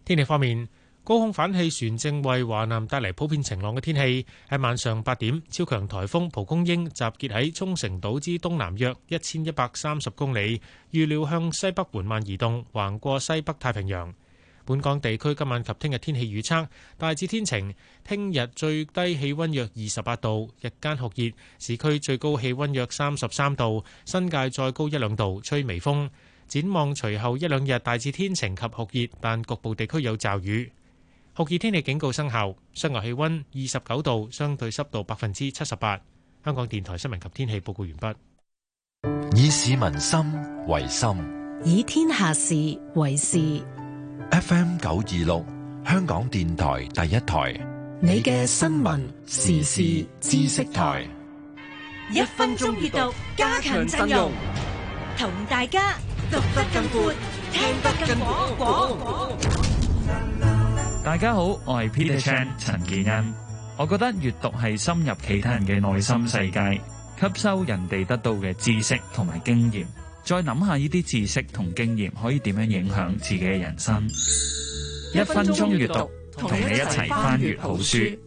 天氣方面，高空反氣旋正為華南帶嚟普遍晴朗嘅天氣。喺晚上八點，超強颱風蒲公英集結喺沖繩島之東南約一千一百三十公里，預料向西北緩慢移動，橫過西北太平洋。本港地區今晚及聽日天氣預測大致天晴，聽日最低氣温約二十八度，日間酷熱，市區最高氣温約三十三度，新界再高一兩度，吹微風。展望隨後一兩日大致天晴及酷熱，但局部地區有驟雨。酷熱天氣警告生效，室外氣温二十九度，相對濕度百分之七十八。香港電台新聞及天氣報告完畢。 以市民心為心， 以天下事為事。 F M 九二六，香港電台第一台， 你嘅新聞時事知識台， 一分鐘閱讀，加強陣容，同大家讀得更闊，聽得更廣廣。 大家好，我係 Peter Chan 陳建恩。我覺得閱讀係深入其他人嘅內心世界，吸收人哋得到嘅知識同埋經驗，再諗下呢啲知識同經驗可以點樣影響自己嘅人生。一分鐘閱讀，同你一齊翻閱好書。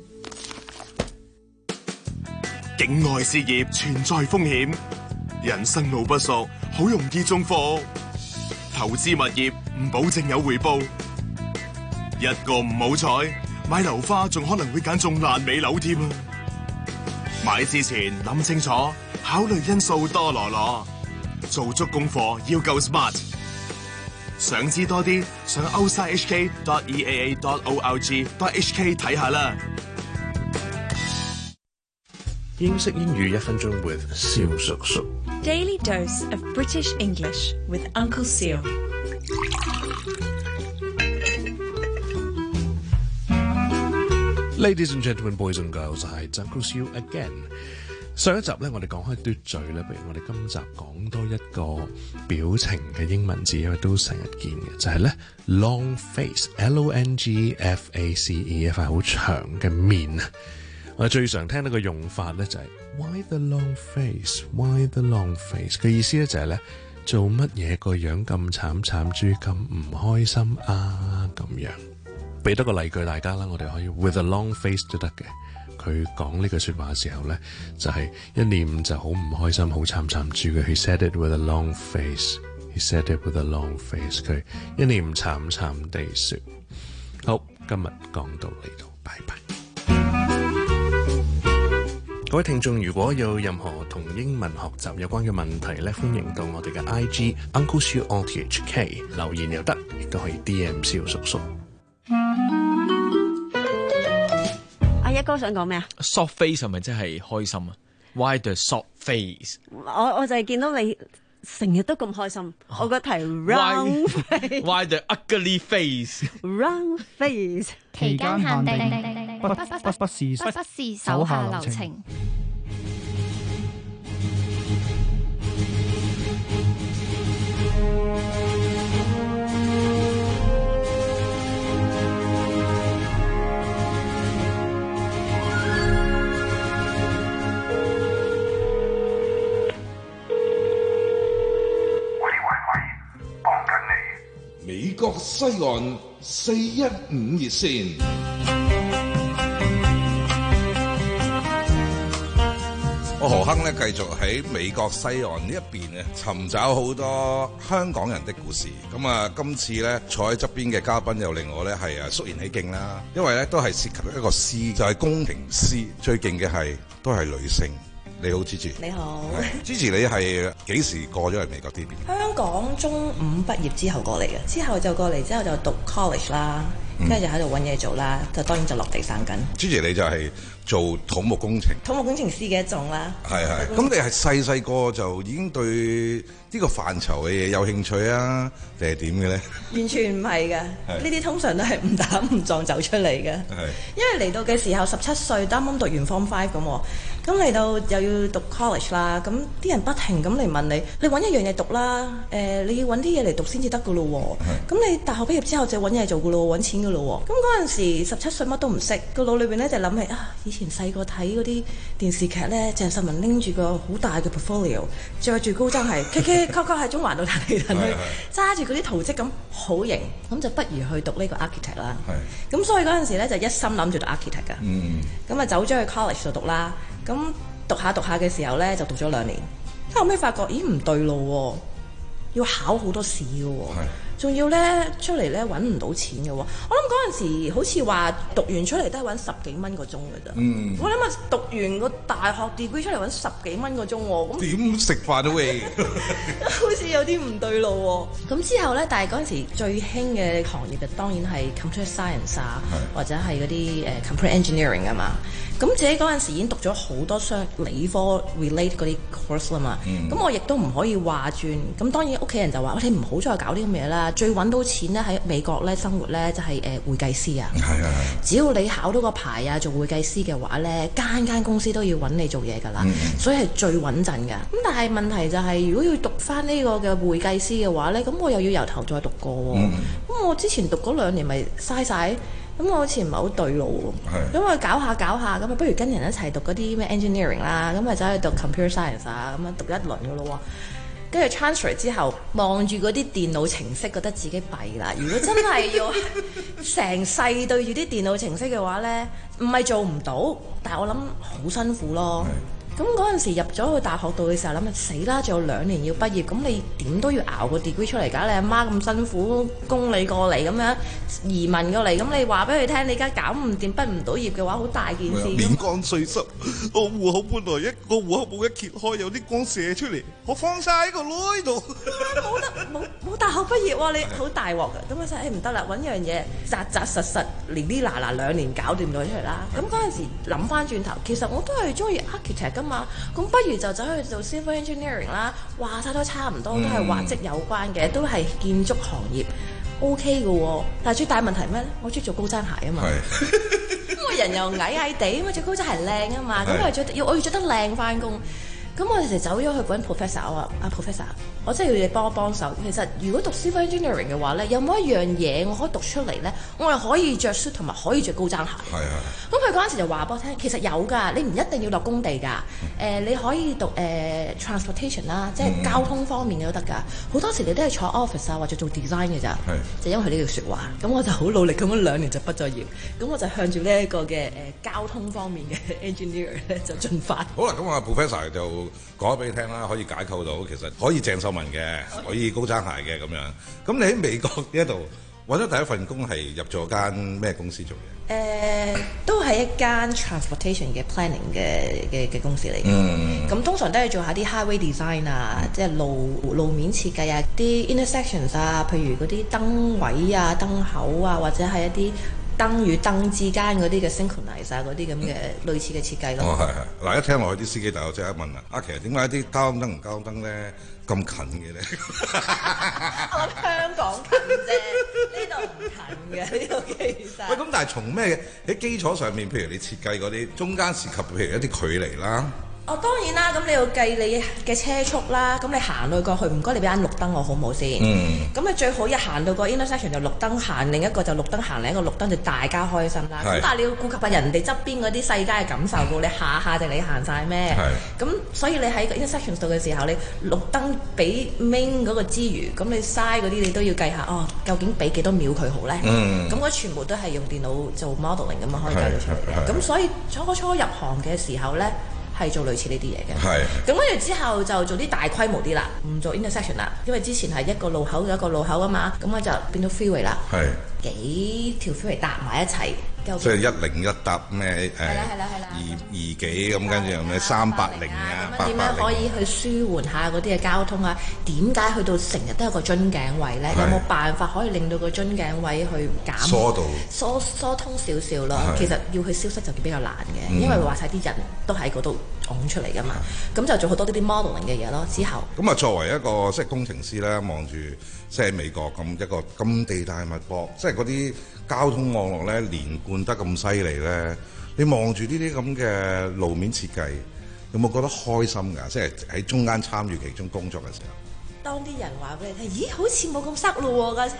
境外事業存在風險，人生路不熟，好容易中伏。投資物業唔保證有回報，一個唔好彩，買樓花仲可能會揀中爛尾樓添啊！買之前諗清楚，考慮因素多羅羅，做足功課要夠 smart。想知多啲，上 outside h k dot e a a dot org dot h k 睇下啦。 英式英語一分鐘 with 蕭叔叔。 Daily dose of British English with Uncle Seal。 Ladies and gentlemen, boys and girls， 係 Uncle Seal again。上一集咧，我哋講開嘟嘴咧，不如我哋今集講多一個表情嘅英文字，因為都成日見嘅，就係咧 long face，L O N G F A C E， 一塊好長嘅面。我最常聽到嘅用法咧就係 Why the long face？Why the long face？ 嘅意思咧就係咧做乜嘢個樣咁慘慘豬咁唔開心啊咁樣。俾多個例句大家啦，我哋可以 with a long face 都得嘅。佢講呢句説話嘅時候咧，就係、是、一念就好唔開心，好慘慘豬嘅。He said it with a long face. He said it with a long face. 佢一念慘慘地説。好，今日講到呢度，拜拜。各位聽眾，如果有任何同英文學習有關嘅問題咧，歡迎到我哋嘅 I G Uncle Siu R T H K 留言又得，亦都可以 D M 蕭叔叔。 阿一哥想講咩啊 ？Soft face 係咪真係開心啊 ？Why the soft face？ 我我就係見到你成日都咁開心，我個題 round face。 Why the ugly face？Round face。 期間限定，不不不不是不是手下留情。 美國西岸四一五熱線， 我何亨咧繼續喺美國西岸呢一邊咧尋找好多香港人的故事。咁啊，今次咧坐喺側邊嘅嘉賓又令我咧係啊肅然起敬啦，因為咧都係涉及一個詩，就係、是、宮廷詩。最勁嘅係都係女性。你好 Gigi。 你好 Gigi， 你係幾時過咗去美國呢邊？ 香港中五畢業之後過嚟嘅，之後就過嚟之後就讀 college 啦，跟住就喺度揾嘢做啦，就當然就落地生根。 Gigi， 你就係做土木工程， 土木工程師嘅一種啦。 係係，咁你係細細個就已經對呢個範疇嘅嘢有興趣啊，定係點嘅咧？ 完全唔係嘅，呢啲通常都係誤打誤撞走出嚟嘅。係，因為嚟到嘅時候十七歲，啱啱讀完 Form Five 咁， 咁嚟到又要讀 college 啦，咁啲人不停咁嚟問你，你揾一樣嘢讀啦，誒、呃、你要揾啲嘢嚟讀先至得噶咯喎。咁你大學畢業之後就揾嘢做噶咯，揾錢噶咯喎。咁嗰陣時十七歲乜都唔識，個腦裏邊咧就諗起啊，以前細個睇嗰啲電視劇咧，鄭秀文拎住個好大嘅 portfolio， 着住高踭鞋，K K 扣扣喺中環度彈嚟彈去，揸住嗰啲圖則咁好型，咁就不如去讀呢個 architect 啦。咁所以嗰陣時咧就一心諗住讀 architect 噶。咁啊、嗯、走咗去 college 度讀啦。咁讀下讀下嘅時候咧，就讀咗兩年。後尾發覺，咦唔對路喎，要考好多試嘅喎，仲要咧出嚟咧揾唔到錢嘅喎。我諗嗰陣時好似話讀完出嚟都係揾十幾蚊個鐘嘅咋。嗯、我諗啊讀完個大學 degree 出嚟揾十幾蚊個鐘喎，咁點食飯都會好似有啲唔對路喎。咁之後咧，但係嗰陣時最興嘅行業就當然係 computer science 啊，或者係嗰啲誒 computer engineering 啊嘛。咁自己嗰陣時已經讀咗好多相理科 relate 嗰啲 course 啦嘛，咁、嗯、我亦都唔可以話轉。咁當然屋企人就話：你唔好再搞啲咁嘢啦。最揾到錢咧喺美國咧生活咧就係、是、誒、呃、會計師啊。係啊，只要你考到個牌啊，做會計師嘅話咧，間間公司都要揾你做嘢㗎啦。嗯、所以係最穩陣㗎。咁但係問題就係、是，如果要讀翻呢個嘅會計師嘅話咧，咁我又要由頭再讀過喎。咁、嗯、我之前讀嗰兩年咪嘥晒。咁我好似唔係好對路喎，咁我搞下搞下，咁啊不如跟人一齊讀嗰啲咩 engineering 啦，咁啊走去讀 computer science 啊，咁啊讀一輪嘅咯喎，跟住 transfer 之後望住嗰啲電腦程式，覺得自己弊啦。如果真係要成世對住啲電腦程式嘅話咧，唔係做唔到，但係我諗好辛苦咯。咁嗰陣時入咗去大學度嘅時候，諗啊死啦，仲有兩年要畢業，咁你點都要熬個 degree 出嚟㗎？你阿媽咁辛苦供你過嚟咁樣移民過嚟，咁你話俾佢聽，你而家搞唔掂畢唔到業嘅話，好大件事。 面乾碎濕，我戶口本來一個戶口簿一揭開，有啲光射出嚟，我放晒喺個袋度。 冇得冇冇大學畢業喎，你好大鑊㗎。咁我話誒唔得啦，揾樣嘢扎扎實實，連啲嗱嗱兩年搞掂咗出嚟啦。咁嗰陣時諗翻轉頭，其實我都係中意 architect 嘛，咁不如就走去做 civil engineering 啦，話晒都差唔多，都係畫則有關嘅，都係建築行業 OK 嘅喎。但係最大問題係咩咧？我中意做高踭鞋啊嘛，咁我人又矮矮地，咁啊着高踭鞋靚啊嘛，咁我着要我要着得靚翻工。咁我哋就走咗去揾 professor， 我話啊 professor， 我真係要你幫一幫手。其實如果讀 civil engineering 嘅話咧，有冇一樣嘢我可以讀出嚟咧？我係可以着 suit 同埋可以着高踭鞋。係啊。咁佢嗰陣時就話俾我聽，其實有㗎，你唔一定要落工地㗎。誒、呃，你可以讀誒、呃、transportation 啦，即係交通方面嘅都得㗎。好多時你都係坐 office 啊，或者做 design 嘅咋。係。就因為佢呢句説話，咁我就好努力咁樣兩年就畢咗業。咁我就向住呢一個嘅誒、呃、交通方面嘅 engineer 咧就進發。 好啦，咁啊 professor 就講咗俾你聽啦，可以解構到其實可以鄭秀文嘅，可以高踭鞋嘅咁樣。咁你喺美國呢一度揾咗第一份工係入咗間咩公司做嘢？誒、 呃，都係一間 transportation 嘅 planning 嘅嘅嘅公司嚟嘅。嗯。咁通常都係做下啲 highway design 啊，嗯、即係路路面設計啊，啲 intersections 啊，譬如嗰啲燈位啊、燈口啊，或者係一啲燈與燈之間嗰啲嘅 synchronize 啊，嗰啲咁嘅類似嘅設計咯。哦，係係。嗱，一聽落去啲司機大佬即刻問啦，啊，其實點解啲交通燈同交通燈咧咁近嘅咧？ 我諗香港近啫，呢度唔近嘅呢度其實。 喂，咁但係從咩喺基礎上面，譬如你設計嗰啲中間涉及譬如一啲距離啦。 哦，當然啦，咁你要計你嘅車速啦，咁你行到過去，唔該你俾盞綠燈我好唔好先？嗯。咁你最好一行到個 intersection 就綠燈行，另一個就綠燈行，另一個綠燈就大家開心啦。咁是但係你要顧及下人哋側邊嗰啲世界嘅感受㗎，你下下就你行晒咩？係。咁所以你喺個 intersection 度嘅時候，你綠燈俾 main 嗰個之餘，咁你嘥嗰啲你都要計下，哦，究竟俾幾多秒佢好咧？嗯。咁嗰全部都係用電腦做 modeling 咁樣可以計到出嚟嘅。咁所以初初入行嘅時候咧，係做類似呢啲嘢嘅，咁跟住之後就做啲大規模啲啦，唔做 intersection 啦，因為之前係一個路口一個路口啊嘛，咁我就變到 freeway 啦，係幾條 freeway 搭埋一齊， 即係一零一搭咩誒二二幾咁，跟住有咩三八零啊， 點樣可以去舒緩下嗰啲嘅交通啊？點解去到成日都有個樽頸位咧？有冇辦法可以令到個樽頸位去減疏到疏疏通少少咯？其實要去消失就比較難嘅，因為話晒啲人都喺嗰度拱出嚟噶嘛，咁就做好多呢啲 modeling 嘅嘢咯。之後咁啊，作為一個即係工程師咧，望住即係美國咁一個咁地大物博，即係嗰啲交通網絡咧連貫得咁犀利咧，你望住呢啲咁嘅路面設計， 有冇覺得開心㗎？即係喺中間參與其中工作嘅時候。 當啲人話俾你聽，咦，好似冇咁塞咯喎，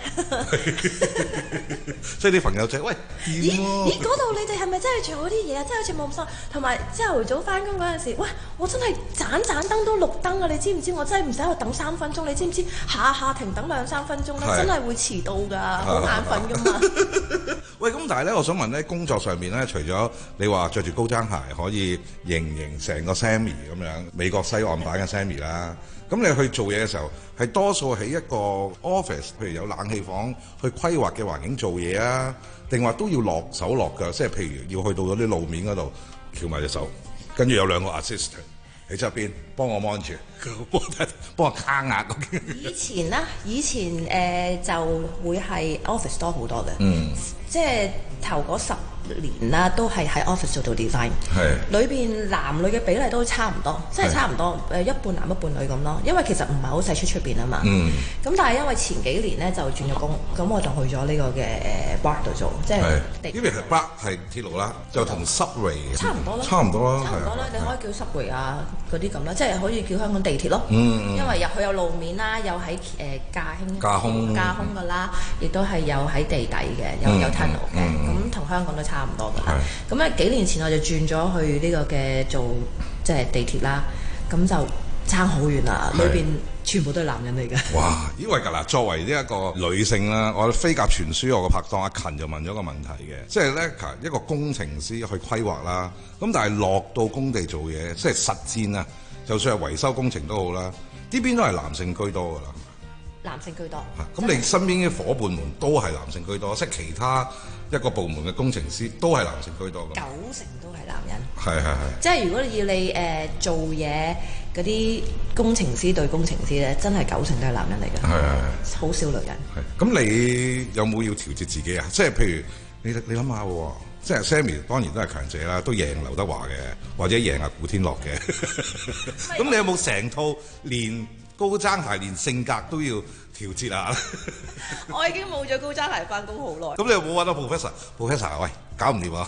即係啲朋友仔，喂， 咦咦嗰度你哋係咪真係做嗰啲嘢啊？真係好似冇咁塞。同埋朝頭早翻工嗰陣時，喂，我真係盞盞燈都綠燈啊！你知唔知？我真係唔使喺度等三分鐘，你知唔知？下下停等兩三分鐘咧，真係會遲到㗎，好眼瞓㗎嘛。 喂，咁但係咧，我想問咧，工作上面咧，除咗你話着住高踭鞋可以形形成個 Sammy 咁樣，美國西岸版嘅 Sammy 啦。咁你去做嘢嘅時候，係多數喺一個 office，譬如有冷氣房去規劃嘅環境做嘢啊，定話都要落手落腳，即係譬如要去到嗰啲路面嗰度翹埋隻手，跟住有兩個 assistant 喺側邊幫我 mon 住，幫幫我卡壓咁。 以前啦，以前誒、呃、就會係 office 多好多嘅， 嗯， 即係頭嗰十年啦，都係喺 office 做到 design，係裏邊男女嘅比例都差唔多，即係差唔多誒一半男一半女咁咯。因為其實唔係好使出出邊啊嘛，嗯，咁但係因為前幾年咧就轉咗工，咁我就去咗呢個嘅 Bar 度做，即係呢邊係 Bar 係鐵路啦，就同 Subway 差唔多啦， 差唔多啦， 差唔多啦，你可以叫 Subway 啊嗰啲咁啦，即係可以叫香港地鐵咯， 嗯， 因為入去有路面啦，有喺誒架空架空架空㗎啦，亦都係有喺地底嘅，有有 tunnel 嘅，咁同香港都差唔多㗎啦。咁咧幾年前我就轉咗去呢個嘅做即係地鐵啦，咁就爭好遠啦，裏邊全部都係男人嚟嘅。 哇！因為㗎嗱，作為呢一個女性啦，我飛鴿傳書我個拍檔阿勤就問咗個問題嘅，即係咧一個工程師去規劃啦，咁但係落到工地做嘢，即係實戰啊，就算係維修工程都好啦，呢邊都係男性居多㗎啦。 男性居多。 咁你身邊嘅伙伴們都係男性居多，即係其他一個部門嘅工程師都係男性居多㗎。 九成都係男人。 係係係。 即係如果要你誒、呃、做嘢嗰啲工程師對工程師咧，真係九成都係男人嚟㗎。係係。好少女人。 係。咁你有冇要調節自己啊？即係譬如你你諗下喎，即係 Sammy 當然都係強者啦，都贏劉德華嘅，或者贏阿古天樂嘅。咁你有冇成套連高踭鞋連性格都要調節下？ 我已經冇咗高踭鞋翻工好耐。 咁你有冇揾到 professor？professor 喂，搞唔掂啊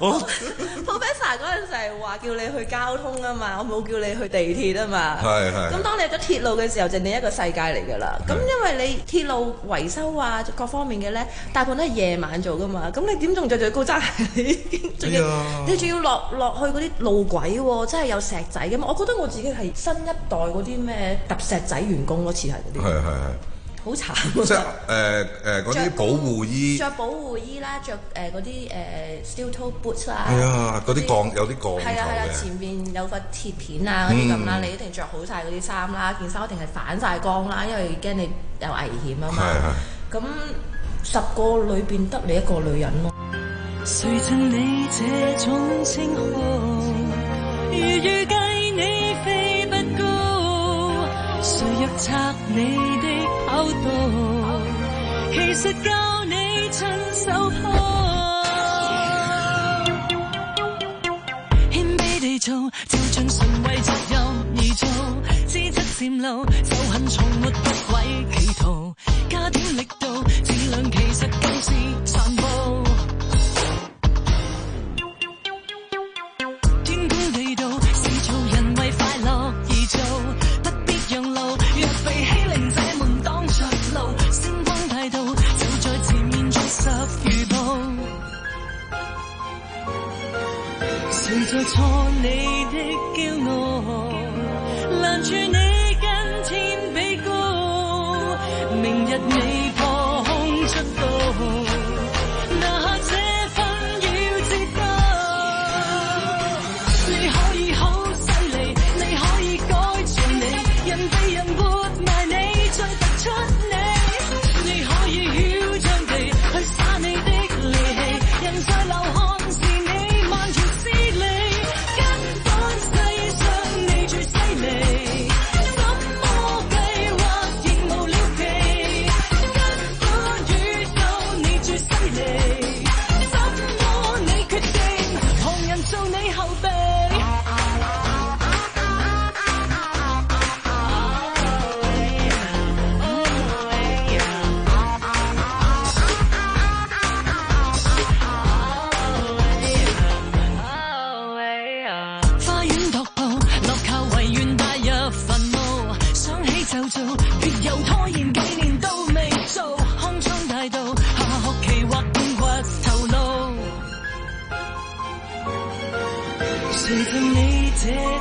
！professor 嗰陣時係話叫你去交通啊嘛，我冇叫你去地鐵啊嘛。 係係。咁當你入咗鐵路嘅時候，就另一個世界嚟㗎啦。咁因為你鐵路維修啊各方面嘅咧，大部分都係夜晚做㗎嘛。咁你點仲着住高踭鞋？仲要你仲要落落去嗰啲路軌喎，真係有石仔㗎嘛。我覺得我自己係新一代嗰啲咩揼石仔員工咯，似係嗰啲。係係係。好慘啊！ 即係誒誒嗰啲保護衣， 着保護衣啦，着誒嗰啲誒 steel toe boots 啦。 係啊，嗰啲鋼有啲鋼。 係啊係啊，前面有個鐵片啊嗰啲咁啦，你一定着好晒嗰啲衫啦，件衫一定係反晒光啦，因為驚你有危險啊嘛。係係。咁十個裏邊得你一個女人咯。誰贈你這種稱號？如預計你飛不高，誰若拆你的跑道，其實教你親手破。謙卑地做，照盡純為責任而做，資質漸露，就恨從沒不軌企圖，加點力度，質量其實更是殘暴。天公地道，是做人為快樂而做，不必讓路，若被欺凌這門擋着路，星光大道就在前面逐十餘步。誰在挫你的驕傲，攔住你跟天比高，明日你破空出道，拿下這份要折扣。你可以好犀利，你可以改造你，人被人活埋你，再突出你。你可以囂張地去耍你的利器，人在流汗時你慢條斯理，根本世上你最犀利。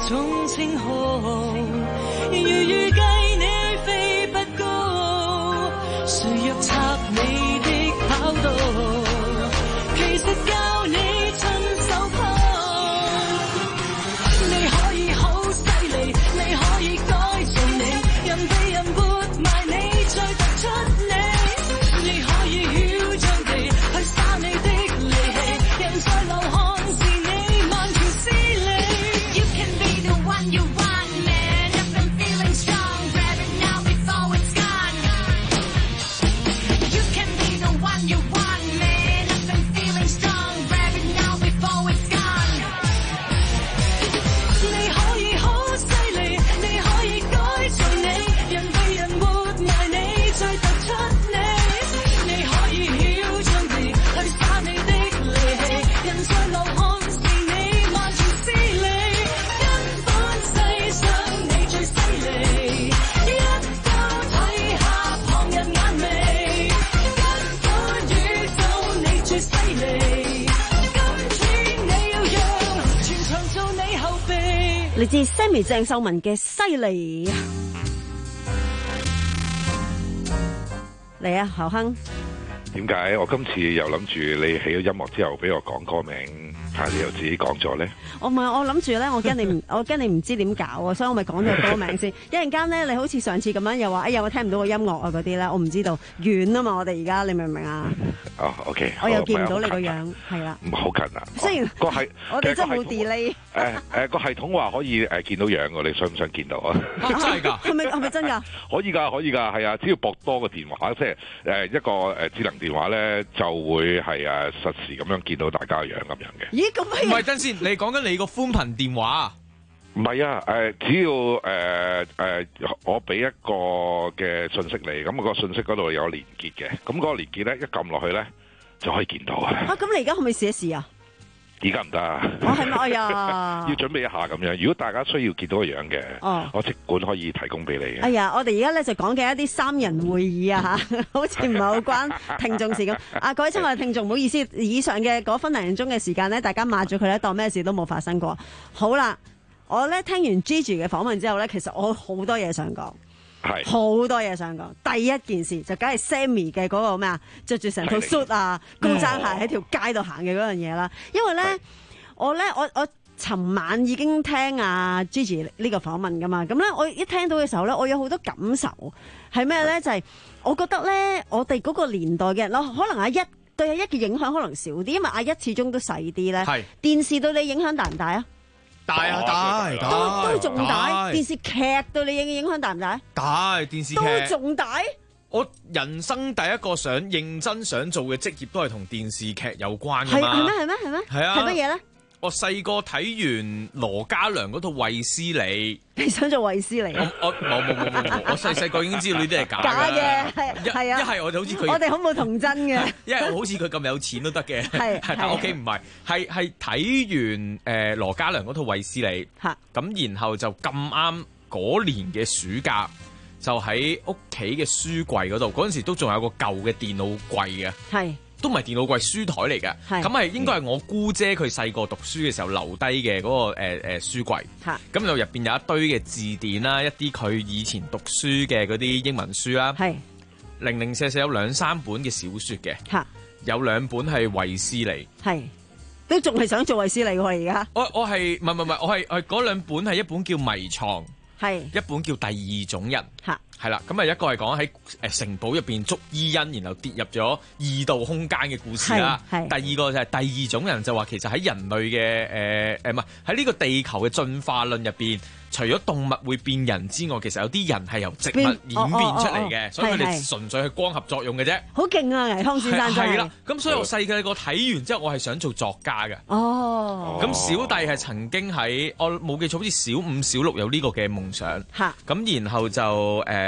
種稱號。如預計你飛不高，誰若插你的跑道，其實教你親手跑。你可以好犀利，你可以改造你，人被人活埋你，再突出你。你可以囂張地去耍你的利器，人在流汗時你慢條斯理。You can be the one you want, man. I've been feeling strong, grab it now before it's gone. You can be the one you want, man. I've been feeling strong, grab it now before it's gone. 你可以好犀利，你可以改造你，人被人活埋你，再突出你。你可以囂張地去耍你的利器，人在流汗時你慢條斯理，根本世上你最犀利，一刀睇下旁人眼眉，根本宇宙你最犀利，今天你要讓全場做你後備。 嚟自 Sammy 鄭秀文嘅犀利。嚟啊，侯亨。 點解我今次又諗住你起咗音樂之後俾我講歌名，但係你又自己講咗咧？ 我唔係，我諗住咧，我驚你唔，我驚你唔知點搞啊，所以我咪講咗個歌名先。一陣間咧，你好似上次咁樣又話，哎呀，我聽唔到個音樂啊嗰啲咧，我唔知道遠啊嘛，我哋而家你明唔明啊？ 哦 ，OK， 我又見唔到你個樣，係啦。 唔係好近啊！ 雖然個係我哋真係冇 delay。 誒誒個系統話可以誒見到樣喎，你想唔想見到啊？ 真係㗎？係咪係咪真㗎？ 可以㗎，可以㗎，係啊！只要撥多個電話，即係誒一個誒智能電話咧，就會係誒實時咁樣見到大家嘅樣咁樣嘅。 咦？咁唔係，等先，你講緊你個寬頻電話啊？ 唔係啊，誒只要誒誒、呃呃、我俾一個嘅信息你，咁、個信息嗰度有連結嘅，咁、嗰個連結咧一撳落去咧就可以見到啊！ 啊，咁你而家可唔可以試一試啊？ 而家唔得啊！ 我係咪？哎呀， 要準備一下咁樣。如果大家需要見到個樣嘅， 哦， 我即管可以提供俾你嘅。 哎呀，我哋而家咧就講嘅一啲三人會議啊嚇，好似唔係好關聽眾事咁。啊，各位親愛嘅聽眾，唔好意思，以上嘅嗰分零鐘嘅時間咧，大家抹咗佢咧，當咩事都冇發生過。好啦，我咧聽完 Gigi 嘅訪問之後咧，其實我好多嘢想講。係好多嘢想講。第一件事就梗係 Sammy 嘅嗰個咩啊，着住成套 suit 啊，高踭鞋喺條街度行嘅嗰樣嘢啦。因為咧，我咧我我尋晚已經聽阿 Gigi 呢個訪問噶嘛，咁咧我一聽到嘅時候咧，我有好多感受係咩咧？就係、是、我覺得咧，我哋嗰個年代嘅人咯，可能阿一對阿一嘅影響可能少啲，因為阿一始終都細啲咧。係電視對你影響大唔大啊？ 大啊，大， 都都仲大。電視劇對你影影響大唔大？ 大電視劇都仲大。 我人生第一個想認真想做嘅職業都係同電視劇有關㗎嘛。 係係咩係咩係咩？ 係啊。 係乜嘢咧？ 我細個睇完羅嘉良嗰套衛斯理， 你想做衛斯理？ 我我冇冇冇冇冇，我細細個已經知道呢啲係假假嘅， 係係啊。 一係我就好似佢， 我哋好冇童真嘅。 一係好似佢咁有錢都得嘅，係係但屋企唔係，係係睇完誒羅嘉良嗰套衛斯理，咁然後就咁啱嗰年嘅暑假，就喺屋企嘅書櫃嗰度，嗰陣時都仲有個舊嘅電腦櫃嘅，係。都唔係電腦櫃，書台嚟嘅，咁係應該係我姑姐佢細個讀書嘅時候留低嘅嗰個誒誒、呃、書櫃，咁就入邊有一堆嘅字典啦，一啲佢以前讀書嘅嗰啲英文書啦，零零舍舍有兩三本嘅小説嘅，有兩本係衛斯理，係都仲係想做衛斯理喎而家。 我我係唔係唔係我係係嗰兩本係一本叫迷藏，係一本叫第二種人。係啦，咁啊一個係講喺誒城堡入邊捉伊恩，然後跌入咗異度空間嘅故事啦。第二個就係第二種人，就話其實喺人類嘅誒誒唔係喺呢個地球嘅進化論入邊，除咗動物會變人之外，其實有啲人係由植物演變出嚟嘅，所以佢哋純粹係光合作用嘅啫。好勁啊，倪匡先生真係。係啦，咁所以我細個個睇完之後，我係想做作家嘅。哦，咁小弟係曾經喺我冇記錯，好似小五小六有呢個嘅夢想。嚇，咁然後就誒。誒，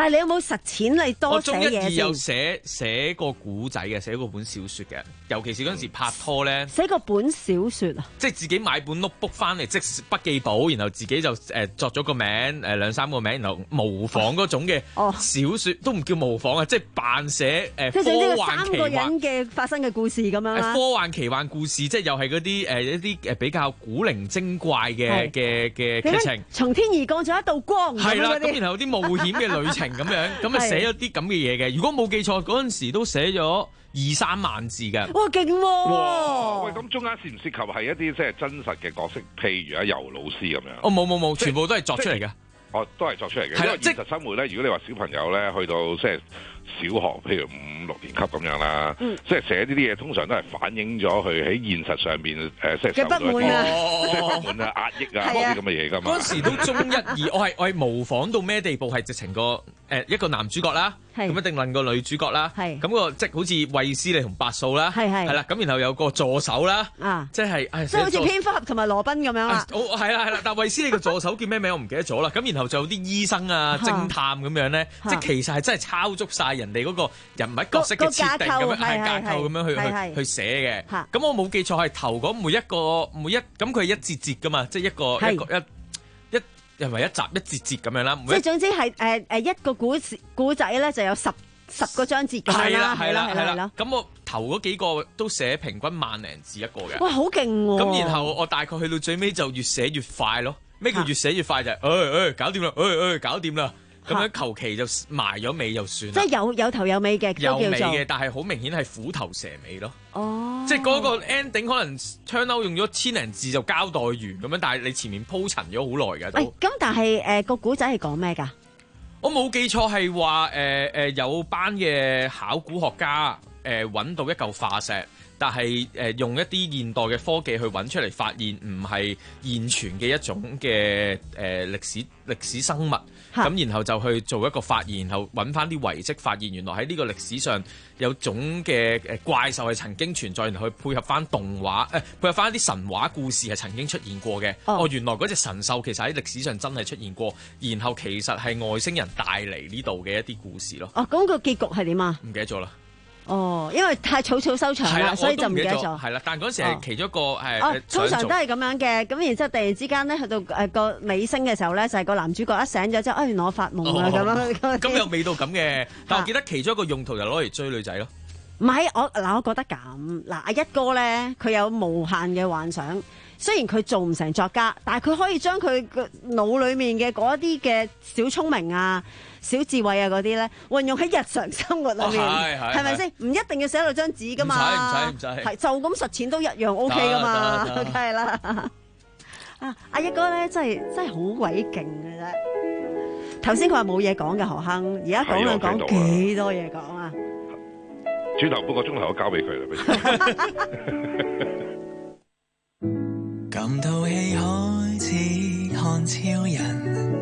但係你有冇實踐你多寫我中一二嘢有先？ 寫寫過古仔嘅，寫過本小説嘅，尤其是嗰陣時拍拖咧。 寫個本小説啊！ 即係自己買本 notebook 翻嚟，即係筆記簿，然後自己就誒、呃、作咗個名，誒、呃、兩三個名，然後模仿嗰種嘅小説，都唔叫模仿啊，即係扮寫誒即係總之科個幻奇幻三個人嘅發生嘅故事咁樣啦。 科幻奇幻故事，即係又係嗰啲誒一啲誒比較古靈精怪嘅嘅嘅劇情。 從天而降咗一道光。 係啦， 咁咁然後有啲冒險嘅旅程咁樣，咁啊係寫咗啲咁嘅嘢嘅。如果冇記錯，嗰陣時都寫咗二三萬字嘅。 哇，勁喎！ 哇！喂，咁中間涉唔涉及係一啲即係真實嘅角色，譬如阿游老師咁樣？ 哦，冇冇冇，全部都係作出嚟嘅。 哦，都係作出嚟嘅。 係啦因為現實生活咧，如果你話小朋友咧去到即係小學，譬如五六年級咁樣啦， 嗯即係寫呢啲嘢，通常都係反映咗佢喺現實上邊誒，即係受到一嘅不滿啊啲即係不滿啊、壓抑啊嗰啲咁嘅嘢㗎嘛。 嗰陣時都中一二，我係我係模仿到咩地步？係直情個誒一個男主角啦，咁一定問個女主角啦，咁個即係好似衛斯理同白素啦， 係係係啦，咁然後有個助手啦， 啊， 即係誒即係好似蝙蝠俠同埋羅賓咁樣啦。 哦，係啦係啦，但係衛斯理個助手叫咩名我唔記得咗啦。咁然後就有啲醫生啊、偵探咁樣咧，即係其實係真係抄足晒人哋嗰個人物角色嘅設定咁樣，係架構咁樣去去去寫嘅。咁我冇記錯係頭嗰每一個每一咁佢係一節節噶嘛，即係一個一個一一又唔係一集一節節咁樣啦。 即係總之係誒誒一個古古仔咧就有十十個章節咁樣啦，係啦係啦係啦。 咁我頭嗰幾個都寫平均萬零字一個嘅。 哇，好勁喎！ 咁然後我大概去到最尾就越寫越快咯。咩叫越寫越快就係誒誒搞掂啦，誒誒搞掂啦。咁樣求其就埋咗尾就算啦。 即係有有頭有尾嘅， 有尾都叫做嘅，但係好明顯係虎頭蛇尾咯。 哦， 即係嗰個 ending 可能 turn out 用咗千零字就交代完咁樣，但係你前面鋪陳咗好耐㗎喂， 都。 咁但係誒個古仔係講咩㗎？ 我冇記錯係話誒誒有班嘅考古學家誒揾到一嚿化石。但係誒、呃、用一啲現代嘅科技去揾出嚟，發現唔係現存嘅一種嘅誒、呃、歷史歷史生物，咁然後就去做一個發現，然後揾翻啲遺跡，發現原來喺呢個歷史上有種嘅誒怪獸係曾經存在，然後去配合翻動畫誒、呃、配合翻一啲神話故事係曾經出現過嘅。哦，哦，原來嗰隻神獸其實喺歷史上真係出現過，然後其實係外星人帶嚟呢度嘅一啲故事咯。 哦，咁個結局係點啊？ 唔記得咗啦。 哦，因為太草草收場啦，所以就唔記得咗。 係啦，但嗰陣時係其中一個係、 哦、通常都係咁樣嘅。咁然之後突然之間咧，去到誒個尾聲嘅時候咧，就係、是、個男主角一醒咗之後，哎原來我發夢啊咁樣。 咁又未到咁嘅，但我記得其中一個用途就攞嚟追女仔咯。 唔係我嗱，我覺得咁嗱，阿一哥咧，佢有無限嘅幻想。雖然佢做唔成作家，但係佢可以將佢個腦裡面嘅嗰一啲嘅小聰明啊、小智慧啊嗰啲咧，運用喺日常生活裏面，係咪先？唔一定要寫落張紙噶嘛， 唔使唔使唔使， 係就咁實踐都一樣 O K 噶嘛，梗係啦。啊，阿一哥咧真係真係好鬼勁嘅啫。頭先佢話冇嘢講嘅何鏗，而家講兩講幾多嘢講啊？ 轉頭半個鐘頭我交俾佢啦。 感到戲開始看超人，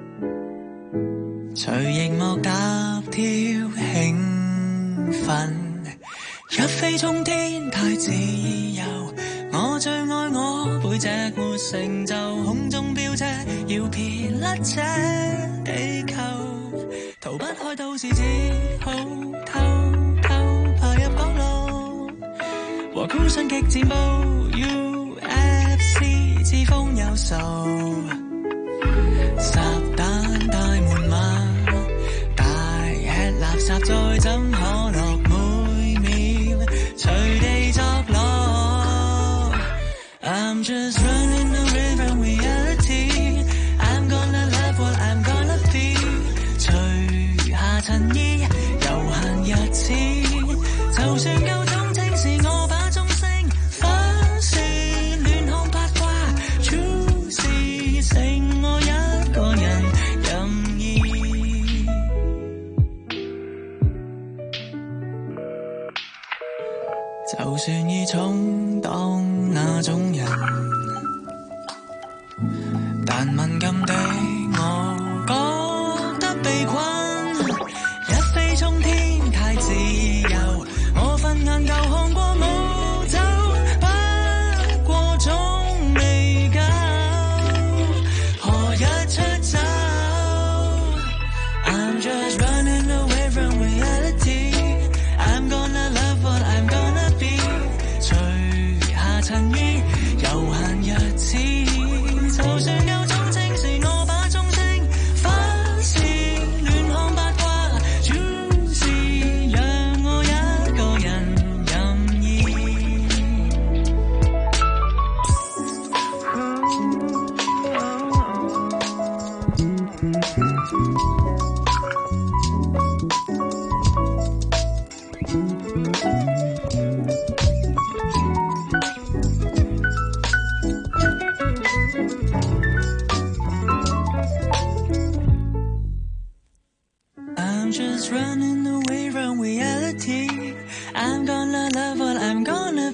隨熒幕踏跳興奮，一飛沖天太自由，我最愛我背脊沒成就，空中飆車要撇甩這地球，逃不開都市只好偷偷爬入角落，和孤身激戰步要自封有仇，撒旦大門馬，大吃垃圾再怎可樂，每秒隨地作樂。I'm just running away from reality. I'm gonna love what I'm gonna be. 除下襯衣，悠閒日子，就算夠鐘情時，我把鐘聲反射。剩我一個人任意，就算已充當那種人，但敏感的我覺得被困，一飛沖天太自由，我瞓眼夠看過冇走，不過總未夠。何日出走 ？I'm just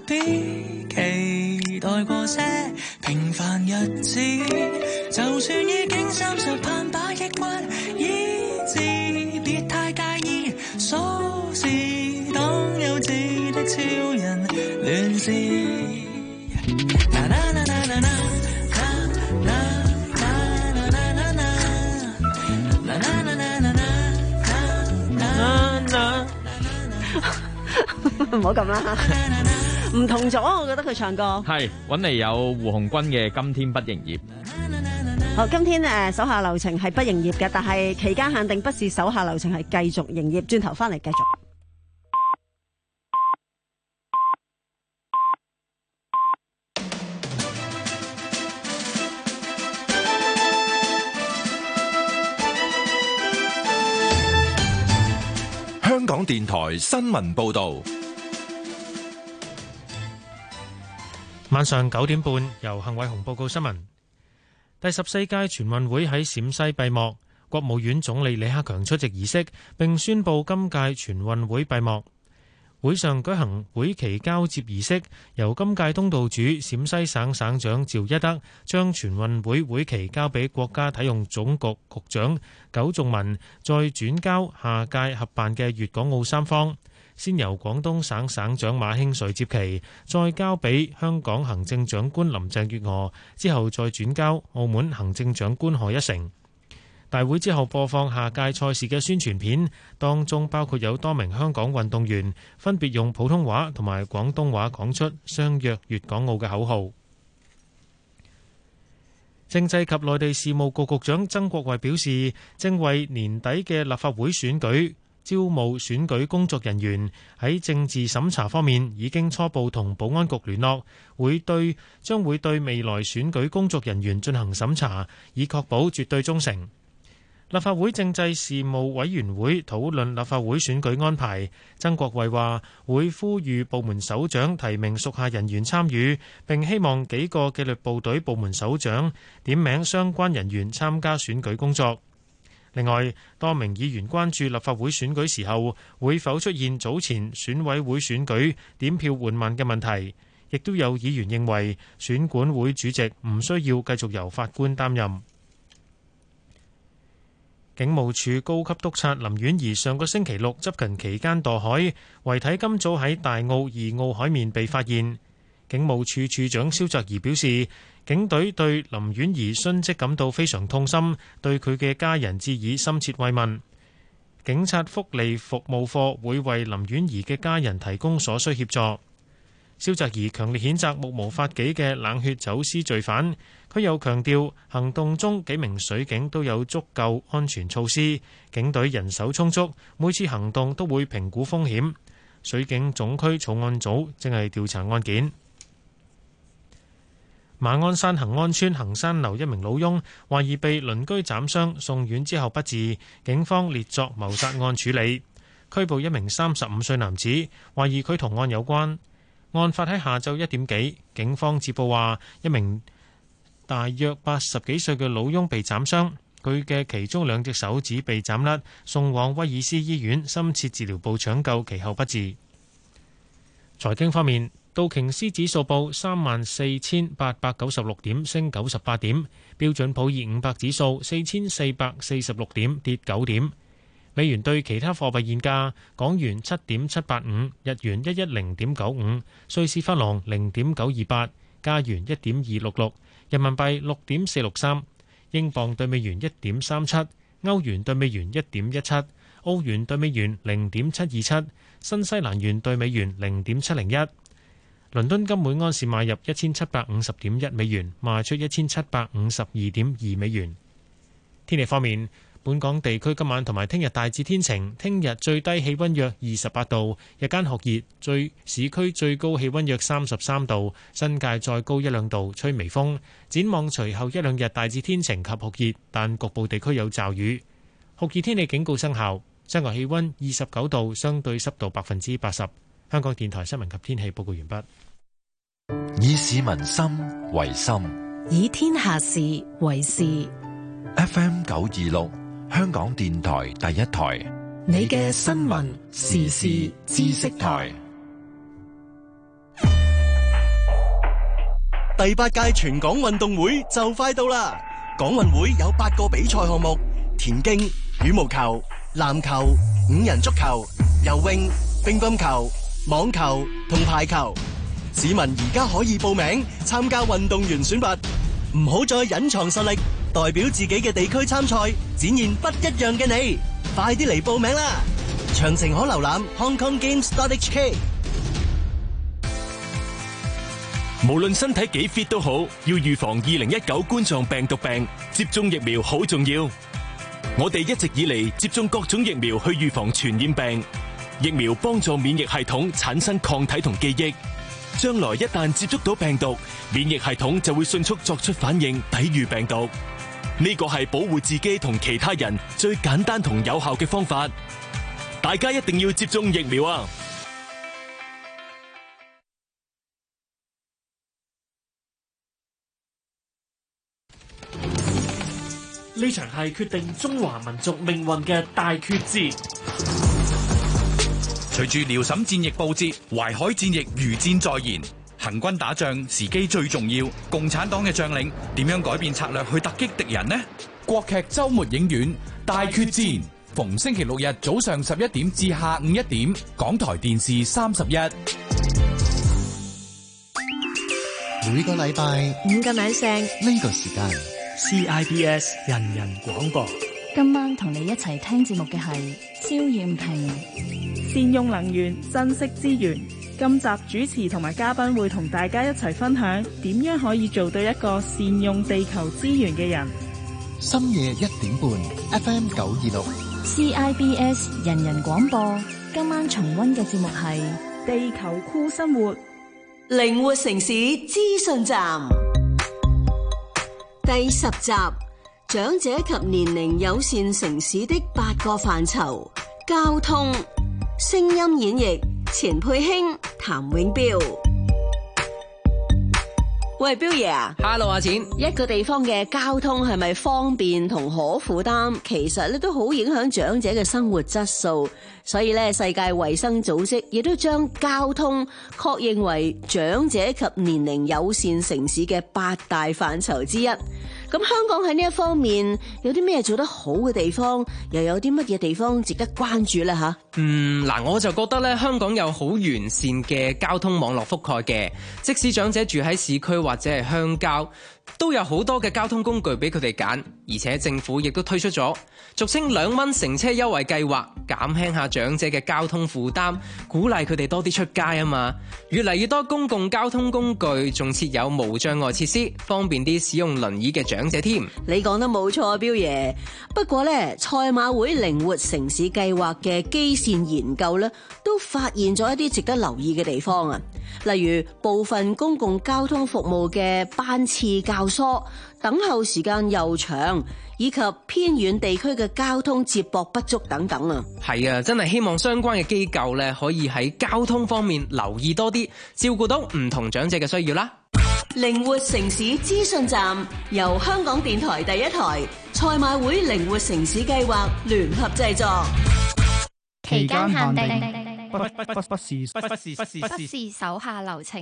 啲，期待過些平凡日子，就算已經三十盼把抑鬱醫治，別太介意，瑣事當幼稚的超人亂試。 唔好咁啦，唔同咗，我覺得佢唱歌係揾嚟有胡鴻鈞嘅《今天不營業》。 好，今天誒手下留情係不營業嘅，但係期間限定不是手下留情係繼續營業。轉頭翻嚟繼續。 香港電台新聞報導。 晚上九點半，由幸偉雄報告新聞。第十四屆全運會喺陝西閉幕，國務院總理李克強出席儀式，並宣布今屆全運會閉幕。會上舉行會旗交接儀式，由今屆東道主陝西省省長趙一德將全運會會旗交俾國家體育總局局長苟仲文，再轉交下屆合辦嘅粵港澳三方。先由廣東省省長馬興瑞接旗，再交俾香港行政長官林鄭月娥，之後再轉交澳門行政長官賀一誠。大會之後播放下屆賽事嘅宣傳片，當中包括有多名香港運動員分別用普通話同埋廣東話講出相約粵港澳嘅口號。政制及內地事務局局長曾國衛表示，正為年底嘅立法會選舉招募選舉工作人員，喺政治審查方面已經初步同保安局聯絡，會對將會對未來選舉工作人員進行審查，以確保絕對忠誠。立法會政制事務委員會討論立法會選舉安排，曾國衛話會呼籲部門首長提名屬下人員參與，並希望幾個紀律部隊部門首長點名相關人員參加選舉工作。另外，多名議員關注立法會選舉時候會否出現早前選委會選舉點票緩慢嘅問題，亦都有議員認為選管會主席唔需要繼續由法官擔任。警務處高級督察林婉儀上個星期六執勤期間墮海，遺體今早喺大澳二澳海面被發現。警務處處長蕭澤頤表示，警隊對林婉儀殉職感到非常痛心，對佢嘅家人致以深切慰問。警察福利服務課會為林婉儀嘅家人提供所需協助。蕭澤頤強烈譴責目無法紀嘅冷血走私罪犯，佢又強調行動中幾名水警都有足夠安全措施，警隊人手充足，每次行動都會評估風險。水警總區重案組正係調查案件。馬鞍山恒安邨恒山樓一名老翁懷疑被鄰居斬傷，送院之後不治，警方列作謀殺案處理，拘捕一名三十五歲男子，懷疑佢同案有關。案發喺下晝一點幾，警方接報話一名大約八十幾歲嘅老翁被斬傷，佢嘅其中兩隻手指被斬甩，送往威爾斯醫院深切治療部搶救，其後不治。財經方面，道瓊斯指數報三萬四千八百九十六點，升九十八點；標準普爾五百指數四千四百四十六點，跌九點。美元對其他貨幣現價：港元七點七八五，日元一一零點九五，瑞士法郎零點九二八，加元一點二六六，人民幣六點四六三，英鎊對美元一點三七，歐元對美元一點一七，澳元對美元零點七二七，新西蘭元對美元零點七零一。倫敦金每安士買入一千七百五十點一美元，賣出一千七百五十二點二美元。天氣方面，本港地區今晚同埋聽日大致天晴，聽日最低氣溫約二十八度，日間酷熱，最市區最高氣溫約三十三度，新界再高一兩度，吹微風。展望隨後一兩日大致天晴及酷熱，但局部地區有驟雨。酷熱天氣警告生效，室外氣溫二十九度，相對濕度百分之八十。香港電台新聞及天氣報告完畢。 以市民心為心， 以天下事為事。 F M 九二六，香港電台第一台， 你嘅新聞時事知識台。 第八屆全港運動會就快到啦！港運會有八個比賽項目：田徑、羽毛球、籃球、五人足球、游泳、乒乓球、網球同排球。市民而家可以報名參加運動員選拔，唔好再隱藏實力，代表自己嘅地區參賽，展現不一樣嘅你。快啲嚟報名啦！詳情可瀏覽 hong kong games dot h k。 無論身體幾 fit 都好，要預防二零一九冠狀病毒病，接種疫苗好重要。我哋一直以嚟接種各種疫苗去預防傳染病，疫苗幫助免疫系統產生抗體同記憶，將來一旦接觸到病毒，免疫系統就會迅速作出反應，抵禦病毒。呢個係保護自己同其他人最簡單同有效嘅方法，大家一定要接種疫苗啊！ 呢場係決定中華民族命運嘅大決戰。 隨住遼瀋戰役報捷，淮海戰役如箭在弦。行軍打仗時機最重要，共產黨嘅將領點樣改變策略去突擊敵人呢？ 國劇周末影院大決戰，逢星期六日早上十一點至下午一點，港台電視三十一。 每個禮拜五個晚上呢個時間 C I B S 人人廣播。 今晚同你一齊聽節目嘅係蕭艷平。 善用能源，珍惜資源。今集主持同埋嘉賓會同大家一齊分享點樣可以做到一個善用地球資源嘅人。 深夜一點半 F M 九二六 C I B S 人人廣播。今晚重溫嘅節目係地球酷生活， 靈活城市資訊站第十集，長者及年齡友善城市的八個範疇。交通聲音演繹錢佩興、譚永標。喂，標爺啊 ，Hello 阿錢， 一個地方嘅交通係咪方便同可負擔，其實咧都好影響長者嘅生活質素。所以咧，世界衛生組織亦都將交通確認為長者及年齡友善城市嘅八大範疇之一。咁香港喺呢一方面有啲咩做得好嘅地方，又有啲乜嘢地方值得關注呢？吓， 嗯，嗱，我就覺得咧，香港有好完善嘅交通網絡覆蓋嘅，即使長者住喺市區或者係鄉郊，都有好多嘅交通工具俾佢哋揀，而且政府亦都推出咗俗稱兩蚊乘車優惠計劃，減輕下長者嘅交通負擔，鼓勵佢哋多啲出街啊嘛。越嚟越多公共交通工具仲設有無障礙設施，方便啲使用輪椅嘅長者添。 你講得冇錯啊，標爺。不過呢，賽馬會靈活城市計劃嘅基線研究呢，都發現咗一啲值得留意嘅地方啊。例如部分公共交通服務嘅班次較疏，等候時間又長，以及偏遠地區嘅交通接駁不足等等啊。 係啊，真係希望相關嘅機構咧，可以喺交通方面留意多啲，照顧到唔同長者嘅需要啦。 靈活城市資訊站由香港電台第一台、賽馬會靈活城市計劃聯合製作， 期間限定。 不不不不是不不是不是不是手下留情。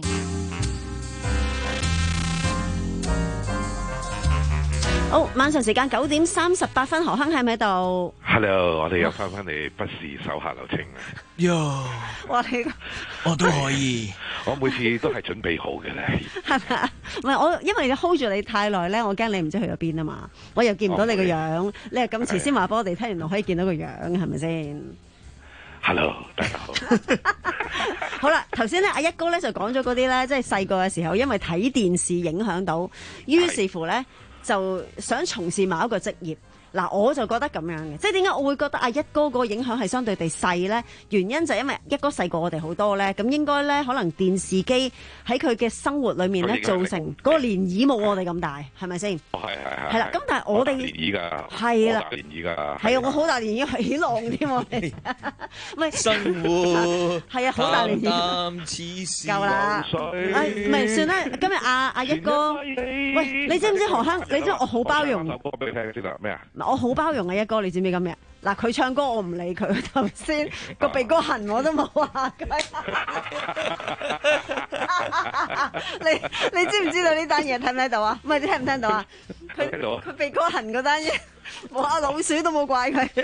好，晚上時間九點三十八分，何亨喺咪喺度 ？Hello， 我哋又翻翻嚟，不是手下留情啊！ 喲，哇你我都可以， 我每次都係準備好嘅咧。 係咪啊？唔係我，因為你 hold 住你太耐咧，我驚你唔知去咗邊啊嘛，我又見唔到你個樣，你係咁遲先話俾我哋聽，原來可以見到個樣，係咪先？ Hello， 大家好。 好啦，頭先咧，阿一哥咧就講咗嗰啲咧，即係細個嘅時候，因為睇電視影響到，於是乎咧就想從事某一個職業。嗱，我就覺得咁樣嘅，即係點解我會覺得阿一哥個影響係相對地細咧？原因就係因為一哥細過我哋好多咧，咁應該咧可能電視機喺佢嘅生活裏面咧造成嗰個漣漪冇我哋咁大，係咪先？ 係係係。係啦，咁但係我哋漣漪㗎， 係啦， 漣漪㗎， 係啊，我好大漣漪起浪添我哋，唔係生活係啊，好大漣漪。夠啦，誒唔係算啦，今日阿阿一哥，喂，你知唔知何亨？你知我好包容。 首歌俾你聽先啦，咩啊？ 我好包容啊，一哥，你知唔知今日？嗱，佢唱歌我唔理佢，頭先個鼻哥痕我都冇話佢。 你你知唔知道呢單嘢睇唔睇到啊？唔係你聽唔聽到啊？佢佢鼻哥痕嗰單嘢，冇啊老鼠都冇怪佢。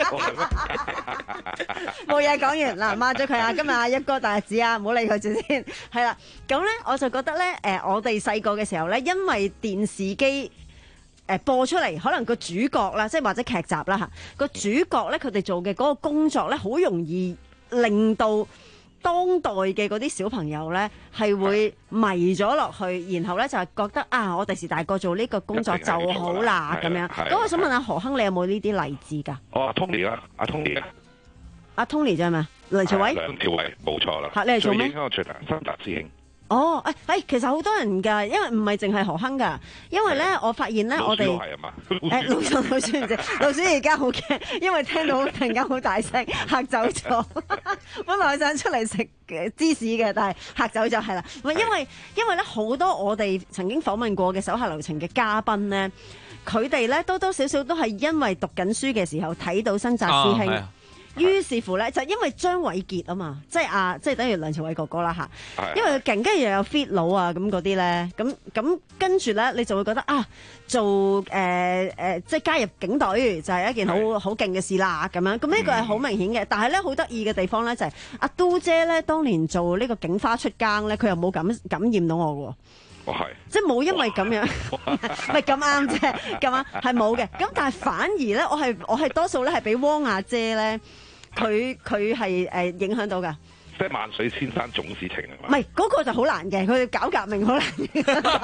冇嘢講完嗱，抹咗佢啊！今日阿一哥大日子啊，唔好理佢住先。係啦，咁咧我就覺得咧，誒我哋細個嘅時候咧，因為電視機。誒播出嚟，可能個主角啦，即係或者劇集啦嚇，個主角咧佢哋做嘅嗰個工作咧，好容易令到當代嘅嗰啲小朋友咧係會迷咗落去，然後咧就係覺得啊，我第時大個做呢個工作就好啦咁樣。咁我想問下何亨，你有冇呢啲例子㗎？ 哦，阿 Tony 啦，阿 Tony 阿 Tony 啫係咪？梁朝偉？ 梁朝偉冇錯啦。 嚇，你係做咩？ 最影響我最大新達師兄。 哦，誒、哎、誒，其實好多人㗎，因為唔係淨係何亨㗎，因為咧，我發現咧，我哋誒老鼠老鼠唔知，老鼠而家好驚，因為聽到突然間好大聲，嚇走咗。本來我想出嚟食芝士嘅，但係嚇走咗，係啦。唔係因為因為咧好多我哋曾經訪問過嘅手下留情嘅嘉賓咧，佢哋咧多多少少都係因為讀緊書嘅時候睇到新紮師兄。啊於是乎咧，就因為張偉傑啊嘛，即係啊，即係等於梁朝偉哥哥啦嚇，因為佢勁，跟住又有 fit 佬啊咁嗰啲咧，咁咁跟住咧，你就會覺得啊，做誒誒、呃呃，即係加入警隊就係一件好好勁嘅事啦咁樣，咁呢個係好明顯嘅。但係咧，好得意嘅地方咧就係、是、阿嘟姐咧，當年做呢個警花出更咧，佢又冇感感染到我喎。 哦，係， 即係冇因為咁樣，唔係咁啱啫，咁啱係冇嘅。咁但係反而咧，我係我係多數咧係俾汪阿姐咧。佢佢係誒影響到㗎， 即係萬水千山總是情啊嘛。 唔係嗰個就好難嘅，佢搞革命好難嘅，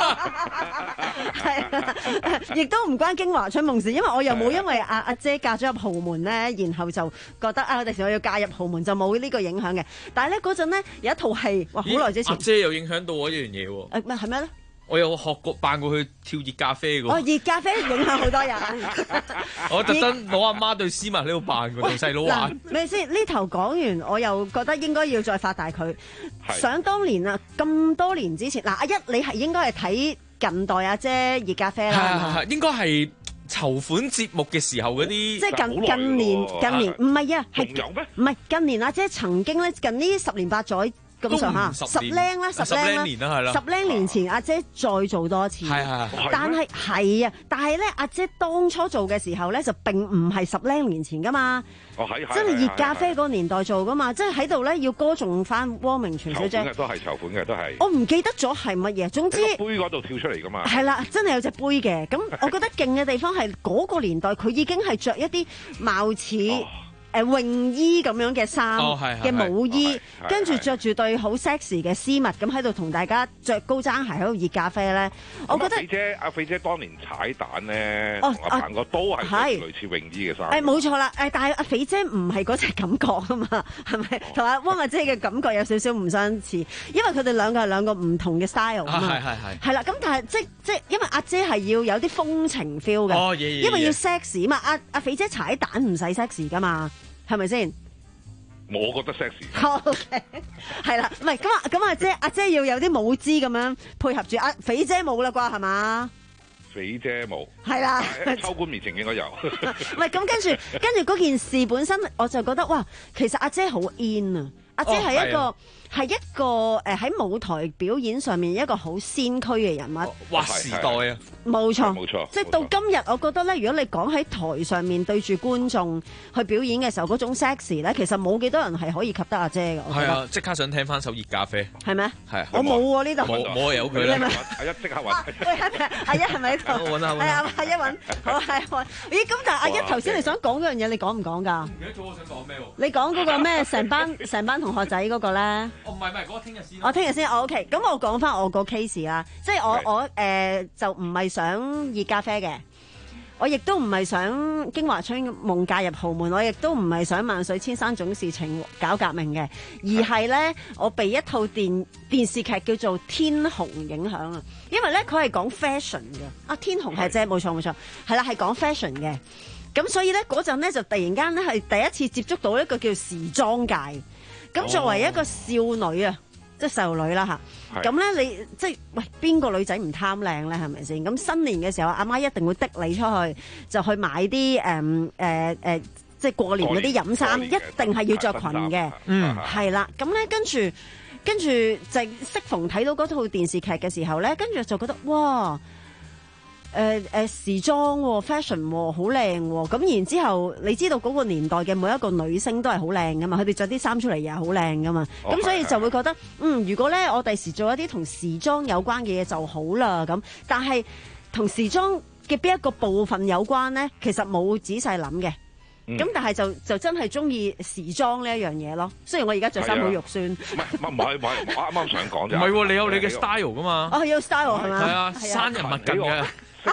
係亦都唔關京華春夢事，因為我又冇因為阿阿姐嫁咗入豪門咧，然後就覺得啊，第時我要嫁入豪門就冇呢個影響嘅。但係咧嗰陣咧有一套戲，哇好耐之前， 阿姐又影響到我一樣嘢喎。 誒咩係咩咧？ 我有學過扮過去跳熱咖啡嘅。 哦，熱咖啡影響好多人。 我特登攞阿媽對絲襪喺度扮嘅，同細佬玩。 咪先呢頭講完，我又覺得應該要再發大佢。想當年啊，咁多年之前，嗱阿一你係應該係睇近代阿姐熱咖啡啦。 係係應該係籌款節目嘅時候嗰啲。 即係近近年近年唔係啊，係有咩？唔係近年阿姐曾經咧，近呢十年八載。咁上下十零啦，十零年啦，係啦，十零年前阿姐再做多一次，係係，但係係啊，但係咧阿姐當初做嘅時候咧就並唔係十零年前噶嘛， 哦係係， 真係熱咖啡嗰個年代做噶嘛，即係喺度咧要歌頌翻汪明荃小姐， 籌款嘅都係籌款嘅都係， 我唔記得咗係乜嘢，總之杯嗰度跳出嚟噶嘛， 係啦，真係有隻杯嘅，咁我覺得勁嘅地方係嗰個年代佢已經係着一啲貌似。誒泳衣咁樣嘅衫嘅舞衣，跟住着住對好 sexy 嘅絲襪，咁喺度同大家着高踭鞋喺度熱咖啡咧。我覺得肥姐阿肥姐當年踩蛋咧，同阿彭哥都係類似泳衣嘅衫。 誒冇錯啦，誒但係阿肥姐唔係嗰隻感覺啊嘛，係咪？同阿汪阿姐嘅感覺有少少唔相似，因為佢哋兩個係兩個唔同嘅 style 啊嘛。係係係。係啦，咁但係即即因為阿姐係要有啲風情 feel 嘅，哦、因為要 sexy 嘛。阿阿肥姐踩蛋唔使 sexy 噶嘛。係咪先？ 我覺得 sexy。 好嘅，係啦，唔係咁啊，咁阿姐阿姐要有啲舞姿咁樣配合住阿肥姐冇啦啩，係嘛？ 肥姐冇。係啦， 秋官面前應該有。 唔係咁，跟住跟住嗰件事本身，我就覺得哇，其實阿姐好 in 啊！阿姐係一個。哦係一個誒喺舞台表演上面一個好先驅嘅人物， 劃時代啊！ 冇錯， 冇錯， 即係到今日，我覺得咧，如果你講喺台上面對住觀眾去表演嘅時候，嗰種 sexy 咧，其實冇幾多人係可以及得阿姐嘅。 係啊，即刻想聽翻首熱咖啡， 係咩？ 係我冇喎呢度， 冇冇有佢啦。 阿一即刻揾， 喂，阿一係咪喺度？ 我揾下， 係啊，阿一揾，好係揾。咦，咁但係阿一頭先你想講嗰樣嘢，你講唔講㗎？ 唔記得咗我想講咩喎？ 你講嗰個咩？成班成班同學仔嗰個咧？ 哦，唔係唔係，嗰個聽日。 我聽日先，我 OK。咁我講翻我個 case 啦，即係我我誒、呃、就唔係想熱咖啡嘅，我亦都唔係想京華春夢嫁入豪門，我亦都唔係想萬水千山總是情搞革命嘅，而係咧我被一套電電視劇叫做《天虹》影響啊，因為咧佢係講 fashion 嘅，啊天虹係啫，冇錯冇錯，係啦係講 fashion 嘅，咁所以咧嗰陣咧就突然間咧係第一次接觸到一個叫時裝界，咁作為一個少女啊。即係細路女啦嚇，咁咧你即係喂邊個女仔唔貪靚咧係咪先？咁新年嘅時候，阿媽一定會滴你出去，就去買啲誒誒誒，即係過年嗰啲飲衫，一定係要着裙嘅，嗯，係啦。咁咧跟住跟住就適逢睇到嗰套電視劇嘅時候咧，跟住就覺得哇！誒、呃、誒、呃、時裝、哦、fashion 好靚喎，咁然之後你知道嗰個年代嘅每一個女星都係好靚噶嘛，佢哋着啲衫出嚟又係好靚噶嘛，咁、哦、所以就會覺得嗯，如果咧我第時做一啲同時裝有關嘅嘢就好啦咁，但係同時裝嘅邊一個部分有關咧，其實冇仔細諗嘅，咁、嗯、但係就就真係中意時裝呢一樣嘢咯。雖然我而家着衫好肉酸， 唔係唔係唔係，我啱啱想講啫， 唔係喎，你有你嘅 style 噶嘛？ 哦，有 style 係嘛？ 係啊，生人勿近嘅。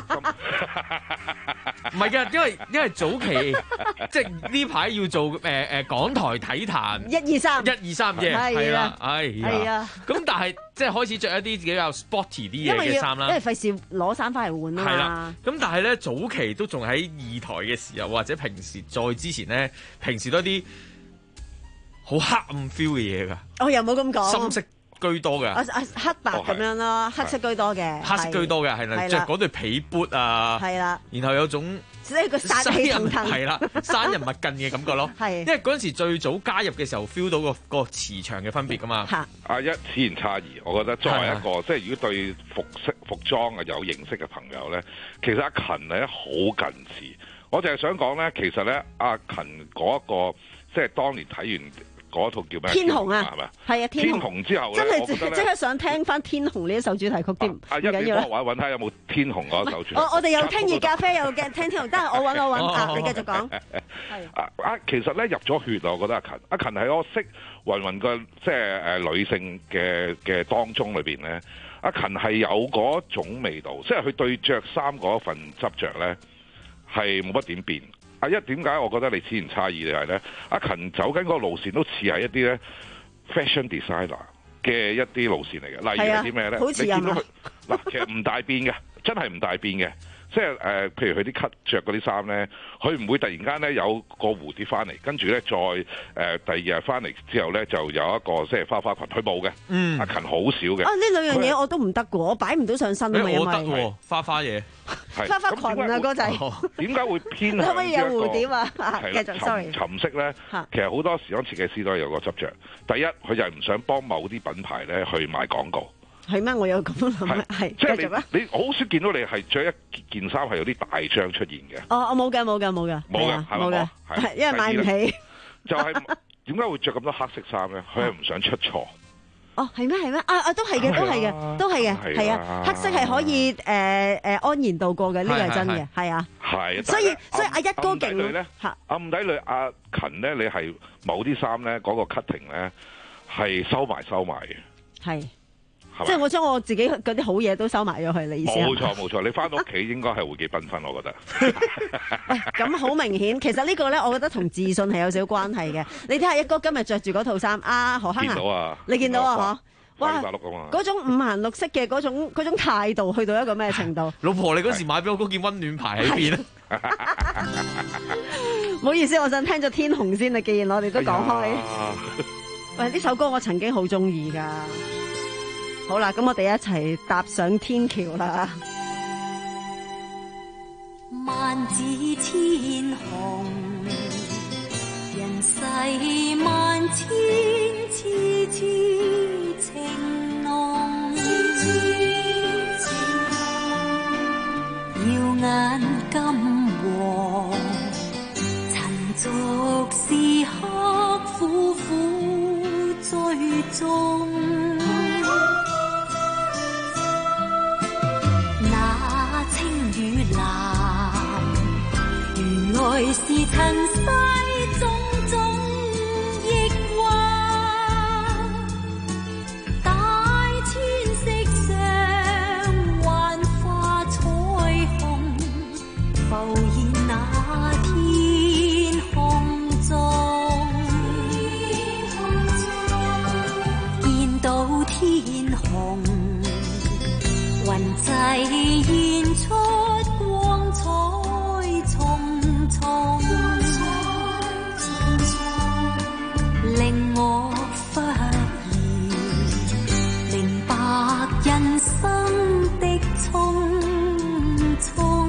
唔係嘅，因為因為早期即係呢排要做誒誒、呃、港台體壇一二三一二三嘅係啦，哎呀，咁但係即係開始着一啲比較 sporty 啲嘢嘅衫啦， 因為費事攞衫翻嚟換啊嘛。係啦， 咁但係咧早期都仲喺二台嘅時候，或者平時再之前咧，平時都一啲好黑暗 feel 嘅嘢㗎。 我又冇咁講。 深色居多嘅， 啊啊黑白咁樣咯，黑色居多嘅， 黑色居多嘅係啦，着嗰對皮 boot 啊， 係啦， 然後有種即係個殺氣騰騰， 係啦，生人勿近嘅感覺咯，係，因為嗰陣時最早加入嘅時候 feel 到個個磁場嘅分別噶嘛， 啊一此言差異，我覺得作為一個即係如果對服飾服裝啊有認識嘅朋友咧，其實阿勤咧好近似，我就係想講咧，其實咧阿勤嗰一個即係當年睇完。嗰套叫咩？ 天虹啊， 係咪？ 係啊， 天虹之後咧， 真係即刻想聽翻天虹呢一首主題曲添。 啊，一啲幫我揾揾睇有冇天虹嗰首主題曲。 我我哋有聽熱咖啡，有嘅聽天虹，得係我揾我揾啊！你繼續講。 係啊，其實咧入咗血啊，我覺得阿勤，阿勤係我識芸芸嘅即係誒女性嘅嘅當中裏邊咧，阿勤係有嗰種味道，即係佢對着衫嗰份執着咧係冇乜點變。啊！一點解我覺得你此言差異就係咧，阿勤走緊嗰個路線都似係一啲咧 fashion designer 嘅一啲路線嚟嘅，例如係啲咩咧？你見到佢嗱，其實唔大變嘅，真係唔大變嘅。即係誒、呃，譬如佢啲 cut 著嗰啲衫咧，佢唔會突然間咧有個蝴蝶翻嚟，跟住咧再誒、呃、第二日翻嚟之後咧就有一個即係花花裙，佢冇嘅。嗯，阿勤好少嘅。啊， 呢兩樣嘢我都唔得嘅，我擺唔到上身啊嘛，因為我得喎，花花嘢， 花花裙啊，哥仔。 點解會偏向？ 可唔可以有蝴蝶啊？ 繼續 sorry。沉色咧，其實好多時裝設計師都有個執着。第一，佢就係唔想幫某啲品牌咧去賣廣告。係咩？我有咁諗，係即係你你好少見到你係着一件衫係有啲大章出現嘅。 哦，我冇嘅，冇嘅，冇嘅， 冇嘅，冇嘅， 係因為買唔起。 就係點解會着咁多黑色衫咧？佢係唔想出錯。 哦，係咩？係咩？啊啊，都係嘅，都係嘅，都係嘅，係啊，黑色係可以誒誒安然度過嘅，呢個係真嘅，係啊。係。所以所以阿一哥勁咧， 暗底裏阿勤咧，你係某啲衫咧嗰個 cutting 咧係收埋收埋嘅。係。 即係我將我自己嗰啲好嘢都收埋咗去，你意思？ 冇錯冇錯，你翻到屋企應該係會幾繽紛，我覺得。 喂，咁好明顯，其實呢個咧，我覺得同自信係有少少關係嘅。你睇下一哥今日着住嗰套衫，啊何坑啊， 見到啊， 你見到啊嗬？哇， 八六啊嘛， 嗰種五顏六色嘅嗰種嗰種態度，去到一個咩程度？ 老婆，你嗰時買俾我嗰件溫暖牌喺邊啊？ 唔好意思，我想聽咗天虹先啊。既然我哋都講開，喂，呢首歌我曾經好中意噶。好啦，咁我哋一齊踏上天橋啦！ 萬紫千紅，人世萬千，痴痴情濃，耀眼金黃，塵俗時刻苦苦追蹤。原來是塵世種種抑鬱，大千色上幻化彩虹，浮現那天空中，見到天虹，雲際現出光彩。令我忽然明白人生的匆匆，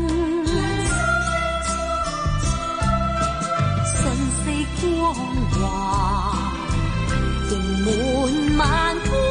瞬息光華，盈滿萬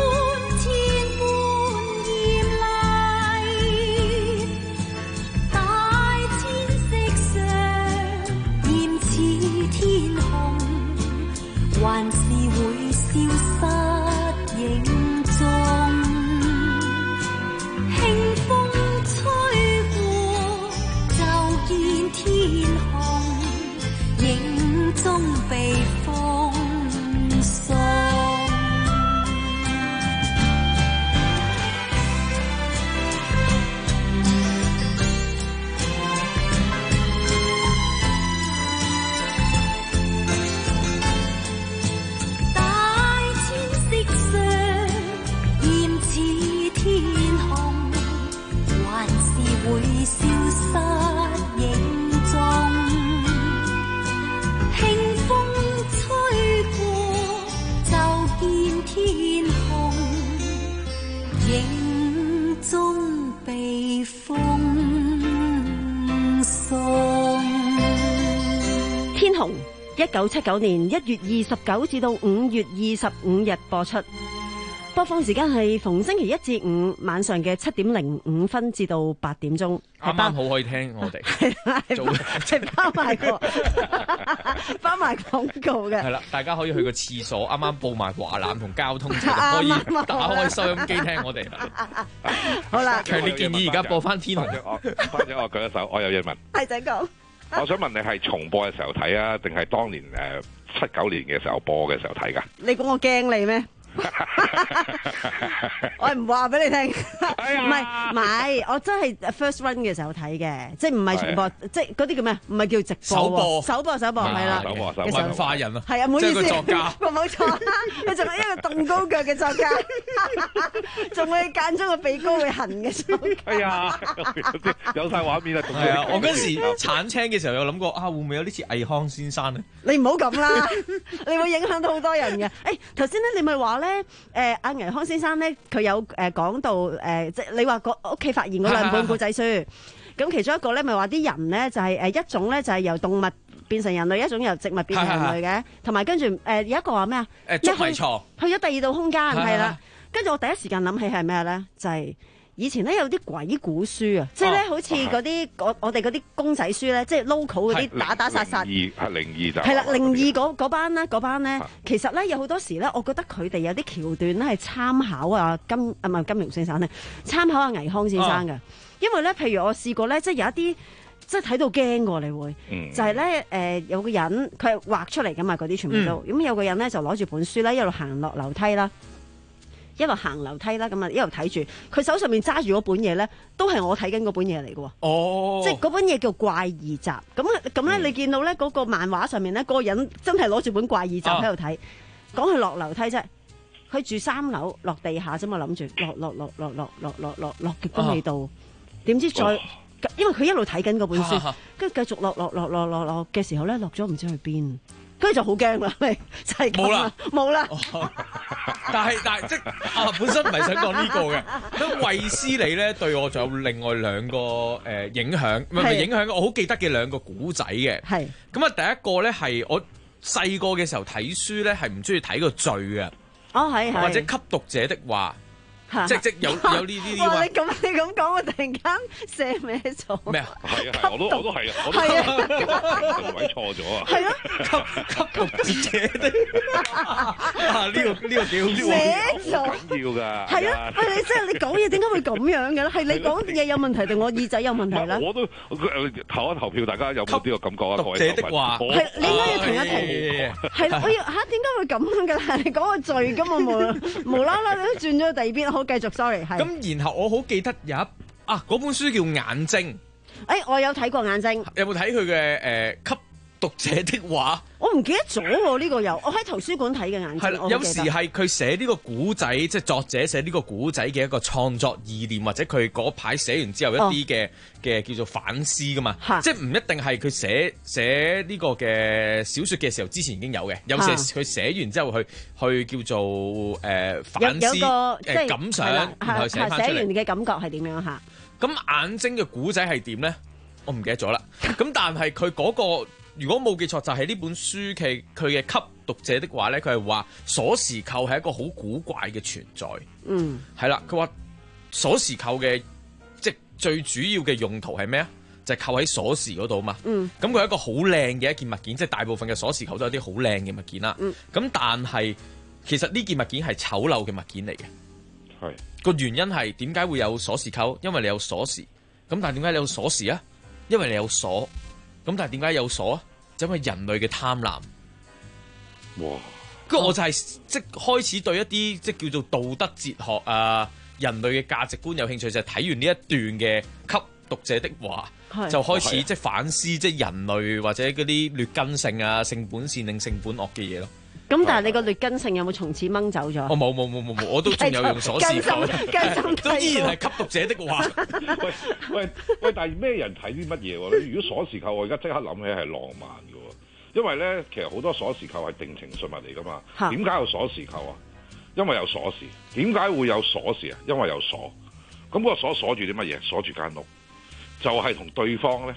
一九七九年一月二十九至到五月二十五日播出。播放時間係逢星期一至五晚上嘅七點零五分至到八點鐘， 啱啱好可以聽我哋做係包埋個包埋廣告嘅。 係啦，大家可以去個廁所，啱啱報埋華南同交通車，可以打開收音機聽我哋。 好啦， 強烈建議而家播翻天虹。 花姐，我舉一手，我有嘢問。 係請講。 我想問你係重播嘅時候睇啊，定係當年誒七九年嘅時候播嘅時候睇㗎？ 你估我驚你咩？我係唔話俾你聽，唔係唔係，我真係 first run 嘅時候睇嘅，即係唔係重播，即係嗰啲叫咩？唔係叫直播， 首播， 首播，首播係啦， 首播，文化人啊， 係啊，唔好意思， 即係個作家， 冇錯，佢仲係一個動高腳嘅作家，仲會間中個鼻哥會痕嘅作家。 哎呀，有晒畫面啊！ 係啊，我嗰時鏟青嘅時候有諗過啊，會唔會有啲似倪匡先生咧？ 你唔好咁啦，你會影響到好多人嘅。誒，頭先咧你咪話咧，誒阿倪匡先生咧，佢有誒講到誒，即係你話個屋企發現嗰兩本故仔書，咁其中一個咧咪話啲人咧就係誒一種咧就係由動物變成人類，一種由植物變成人類嘅，同埋跟住誒有一個話咩啊？ 誒捉迷藏去咗第二度空間係啦，跟住我第一時間諗起係咩咧？就係。以前咧有啲鬼故書啊，即係咧好似嗰啲我我哋嗰啲公仔書咧，即係 local 嗰啲打打殺殺。 靈異係靈異就係啦，靈異嗰嗰班咧，嗰班咧，其實咧有好多時咧，我覺得佢哋有啲橋段咧係參考啊金啊唔係金庸先生咧，參考阿倪匡先生嘅。因為咧，譬如我試過咧，即係有一啲即係睇到驚過你會， 嗯、 就係咧誒有個人佢係畫出嚟噶嘛，嗰啲全部都咁、嗯、有個人咧就攞住本書咧一路行落樓梯啦。一路行樓梯啦，咁啊一路睇住，佢手上面揸住嗰本嘢咧，都係我睇緊嗰本嘢嚟嘅喎。哦，即係嗰本嘢叫怪異集。咁咁咧，你見到咧嗰個漫畫上面咧，嗰個人真係攞住本怪異集喺度睇。講佢落樓梯啫，佢住三樓，落地下啫嘛，諗住落落落落落落落落落極都未到。點知再，因為佢一路睇緊嗰本書，跟住繼續落落落落落落嘅時候咧，落咗唔知去邊。跟住就好驚啦，就係咁啦，冇啦。 但係但係即啊，本身唔係想講呢個嘅。咁衛斯理咧對我仲有另外兩個誒、呃、影響，唔係唔係影響，我好記得嘅兩個古仔嘅。係咁啊，第一個咧係我細個嘅時候睇書咧係唔中意睇個序嘅。哦，係係。或者吸毒者的話。即即有有呢啲啲哇！你咁你咁講，我突然間寫咩錯？ 咩啊？ 係啊，我都我都係啊，我都係啊，定位錯咗啊！ 係啊， 吸吸毒者的啊！呢個呢個幾好寫咗， 緊要㗎。 係啊，喂！你即係你講嘢點解會咁樣嘅咧？係你講嘢有問題定我耳仔有問題咧？ 我都投一投票，大家有冇呢個感覺啊？ 讀者的話係你應該要停一停。係啦，我要嚇點解會咁樣嘅咧？你講個罪咁啊無無啦啦都轉咗第二邊。好，繼續 sorry 係。 咁然後我好記得有一啊嗰本書叫眼睛。 誒，我有睇過眼睛。 有冇睇佢嘅誒吸毒者的話？ 我唔記得咗喎，呢個有，我喺圖書館睇嘅眼睛。 係啦，有時係佢寫呢個古仔，即係作者寫呢個古仔嘅一個創作意念，或者佢嗰排寫完之後一啲嘅嘅叫做反思噶嘛。即係唔一定係佢寫寫呢個嘅小説嘅時候之前已經有嘅，有時佢寫完之後去去叫做誒、呃、反思誒感想，然後寫翻出嚟。寫完嘅感覺係點樣嚇？ 咁眼睛嘅古仔係點咧？我唔記得咗啦。咁但係佢嗰個。如果冇記錯，就係、是、呢本書嘅佢嘅吸毒者的話咧，佢係話鎖匙扣係一個好古怪嘅存在。嗯，係啦，佢話鎖匙扣嘅即係最主要嘅用途係咩啊？就係、是、扣喺鎖匙嗰度嘛。嗯，咁佢係一個好靚嘅一件物件，即係大部分嘅鎖匙扣都有啲好靚嘅物件啦。嗯，咁但係其實呢件物件係醜陋嘅物件嚟嘅。係個原因係點解會有鎖匙扣？因為你有鎖匙。咁但係點解你有鎖匙啊？因為你有鎖。咁但係點解有鎖啊？就因為人類嘅貪婪。哇！跟住我就係、是、即係開始對一啲即係叫做道德哲學啊、人類嘅價值觀有興趣，就係、是、睇完呢一段嘅吸毒者的話，就開始即係反思即係人類或者嗰啲劣根性啊、性本善定性本惡嘅嘢咯。 咁但係你個劣根性有冇從此掹走咗？ 我冇冇冇冇冇，我都仲有用鎖匙扣，都依然係吸毒者的話。 喂喂喂，但係咩人睇啲乜嘢喎？如果鎖匙扣，我而家即刻諗起係浪漫嘅喎，因為咧其實好多鎖匙扣係定情信物嚟噶嘛。點解有鎖匙扣啊？因為有鎖匙。點解會有鎖匙啊？因為有鎖。咁、那個鎖鎖住啲乜嘢？鎖住間屋，就係、是、同對方咧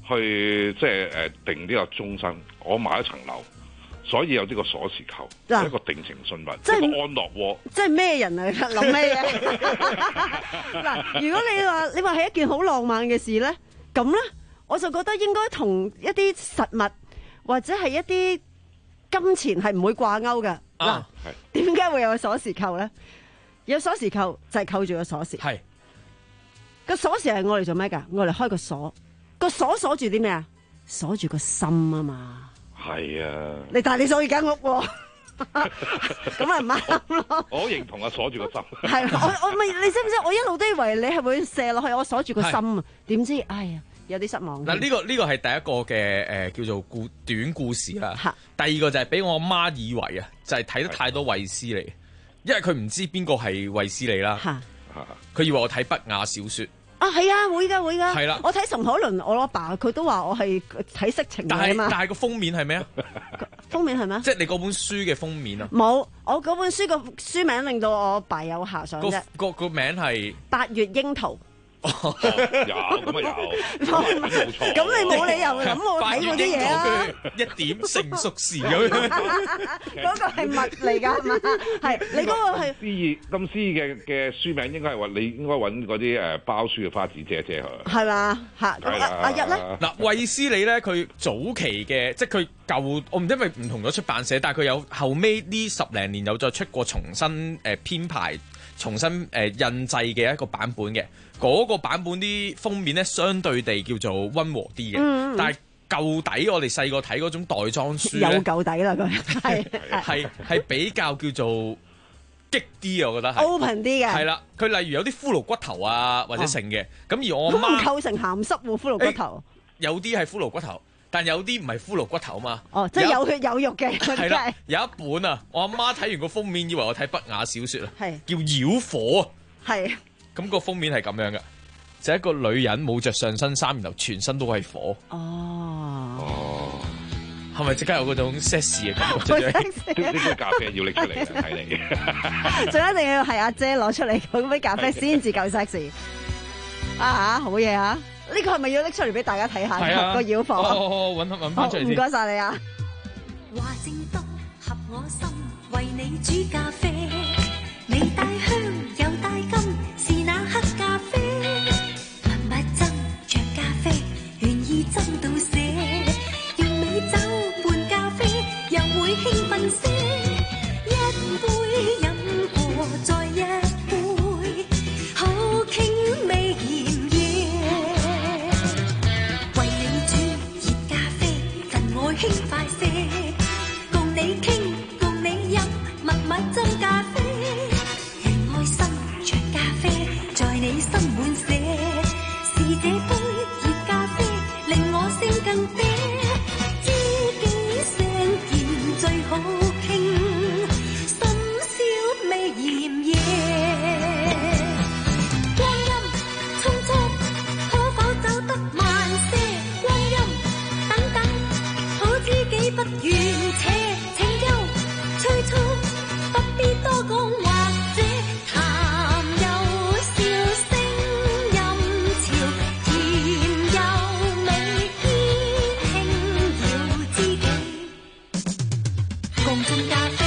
去即係誒定呢個終身。我買一層樓，所以有呢個鎖匙扣， 嗱一個定情信物， 即係一個安樂窩。 即係咩人嚟㗎？諗咩嘢？嗱，如果你話你話係一件好浪漫嘅事咧，咁咧我就覺得應該同一啲實物或者係一啲金錢係唔會掛鈎嘅。嗱、 啊， 點解會有鎖匙扣咧？有鎖匙扣就係扣住個鎖匙。 係個鎖匙係我嚟做咩㗎？我嚟開個鎖。個鎖鎖住啲咩啊？鎖住個心啊嘛。 係啊。 你但係你鎖住間屋喎。咁咪唔啱咯！ 我認同啊，鎖住個心。 係我我咪你知唔知？我一路都以為你係會射落去，我鎖住個心啊！點知哎呀，有啲失望。 嗱，呢個呢個係第一個嘅誒、呃、叫做故短故事啦。第二個就係俾我媽以為啊，就係睇得太多衛斯理，因為佢唔知邊個係衛斯理啦。佢以為我睇不雅小說。 啊，係啊，會㗎會㗎。 係啦， 我睇岑海倫，我阿爸佢都話我係睇色情嘅嘛。 但係個封面係咩啊？ 封面係咩？ 即係你嗰本書嘅封面啊？ 冇，我嗰本書個書名令到我爸有遐想啫。 個個名係八月櫻桃。 有咁啊有，冇錯。 咁你冇理由諗我睇嗰啲嘢啊？ 一點成熟時咁樣。 嗰個係物嚟㗎係嘛？係你嗰個係。 詩意咁詩意嘅嘅書名應該係話你應該揾嗰啲誒包書嘅花紙遮遮佢。係嘛嚇？阿阿一咧嗱，衛斯理咧佢早期嘅即係佢舊，我唔知係咪唔同咗出版社，但係佢有後尾呢十零年有再出過重新誒編排。重新誒、呃、印製嘅一個版本嘅，嗰、那個版本啲封面咧，相對地叫做溫和啲嘅、嗯。但係舊底我哋細個睇嗰種袋裝書咧， 有舊底啦，佢係係係比較叫做激啲啊，我覺得係 open 啲嘅。係啦，佢例如有啲骷髏骨頭啊，或者成嘅。咁、哦、而我媽咁唔構成鹹濕喎，骷髏骨頭。 有啲係骷髏骨頭。但有啲唔係骷髏骨頭嘛？ 哦，即係有血有肉嘅。 係啦，有一本啊，我阿媽睇完個封面，以為我睇不雅小説啊，叫《妖火》啊。 係。 咁個封面係咁樣嘅，就係、一個女人冇着上身衫，然後全身都係火。 哦。 哦。係咪即刻有嗰種 sexy 嘅感覺？ 呢杯咖啡要拎出嚟嘅，睇你。 仲一定要係阿姐攞出嚟嗰杯咖啡先至夠 sexy。啊嚇，好嘢啊！呢個係咪要拎出嚟俾大家睇下？啊、個妖火， 哦，揾揾翻出嚟先。 唔該晒你啊！ 話正當合我心，為你煮咖啡，未帶香又帶金，是那黑咖啡。蜜蜜斟着咖啡，願意斟到瀉，完美酒伴咖啡，又會興奮些。一杯飲過再一杯，好傾味甜嘢。輕快些，共你傾，共你飲，蜜蜜斟咖啡，人愛心着咖啡，在你心滿瀉，是這杯熱咖啡令我聲更嗲，知己聲甜最好傾，深宵味鹽嘢，光陰匆匆，可否走得慢些？光陰等等。知己不願且請休催促，不必多講或者談，有笑聲音潮，甜又美，偏輕要知己共進咖啡。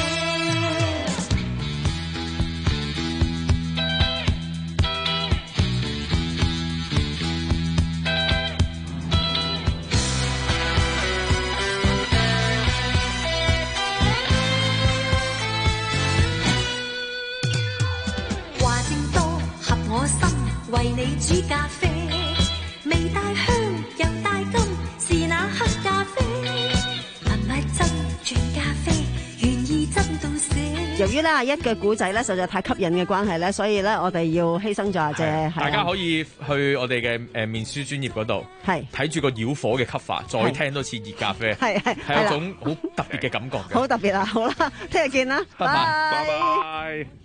為你煮咖啡，未帶香又帶金，是那黑咖啡。蜜蜜斟着咖啡，願意斟到瀉。 由於咧阿一嘅古仔咧實在太吸引嘅關係咧，所以咧我哋要犧牲咗阿姐。 大家可以去我哋嘅誒面書專頁嗰度，係睇住個妖火嘅 cover，再聽多次熱咖啡，係係係一種好特別嘅感覺嘅。 好特別啊！好啦，聽日見啦， 拜拜， 拜拜。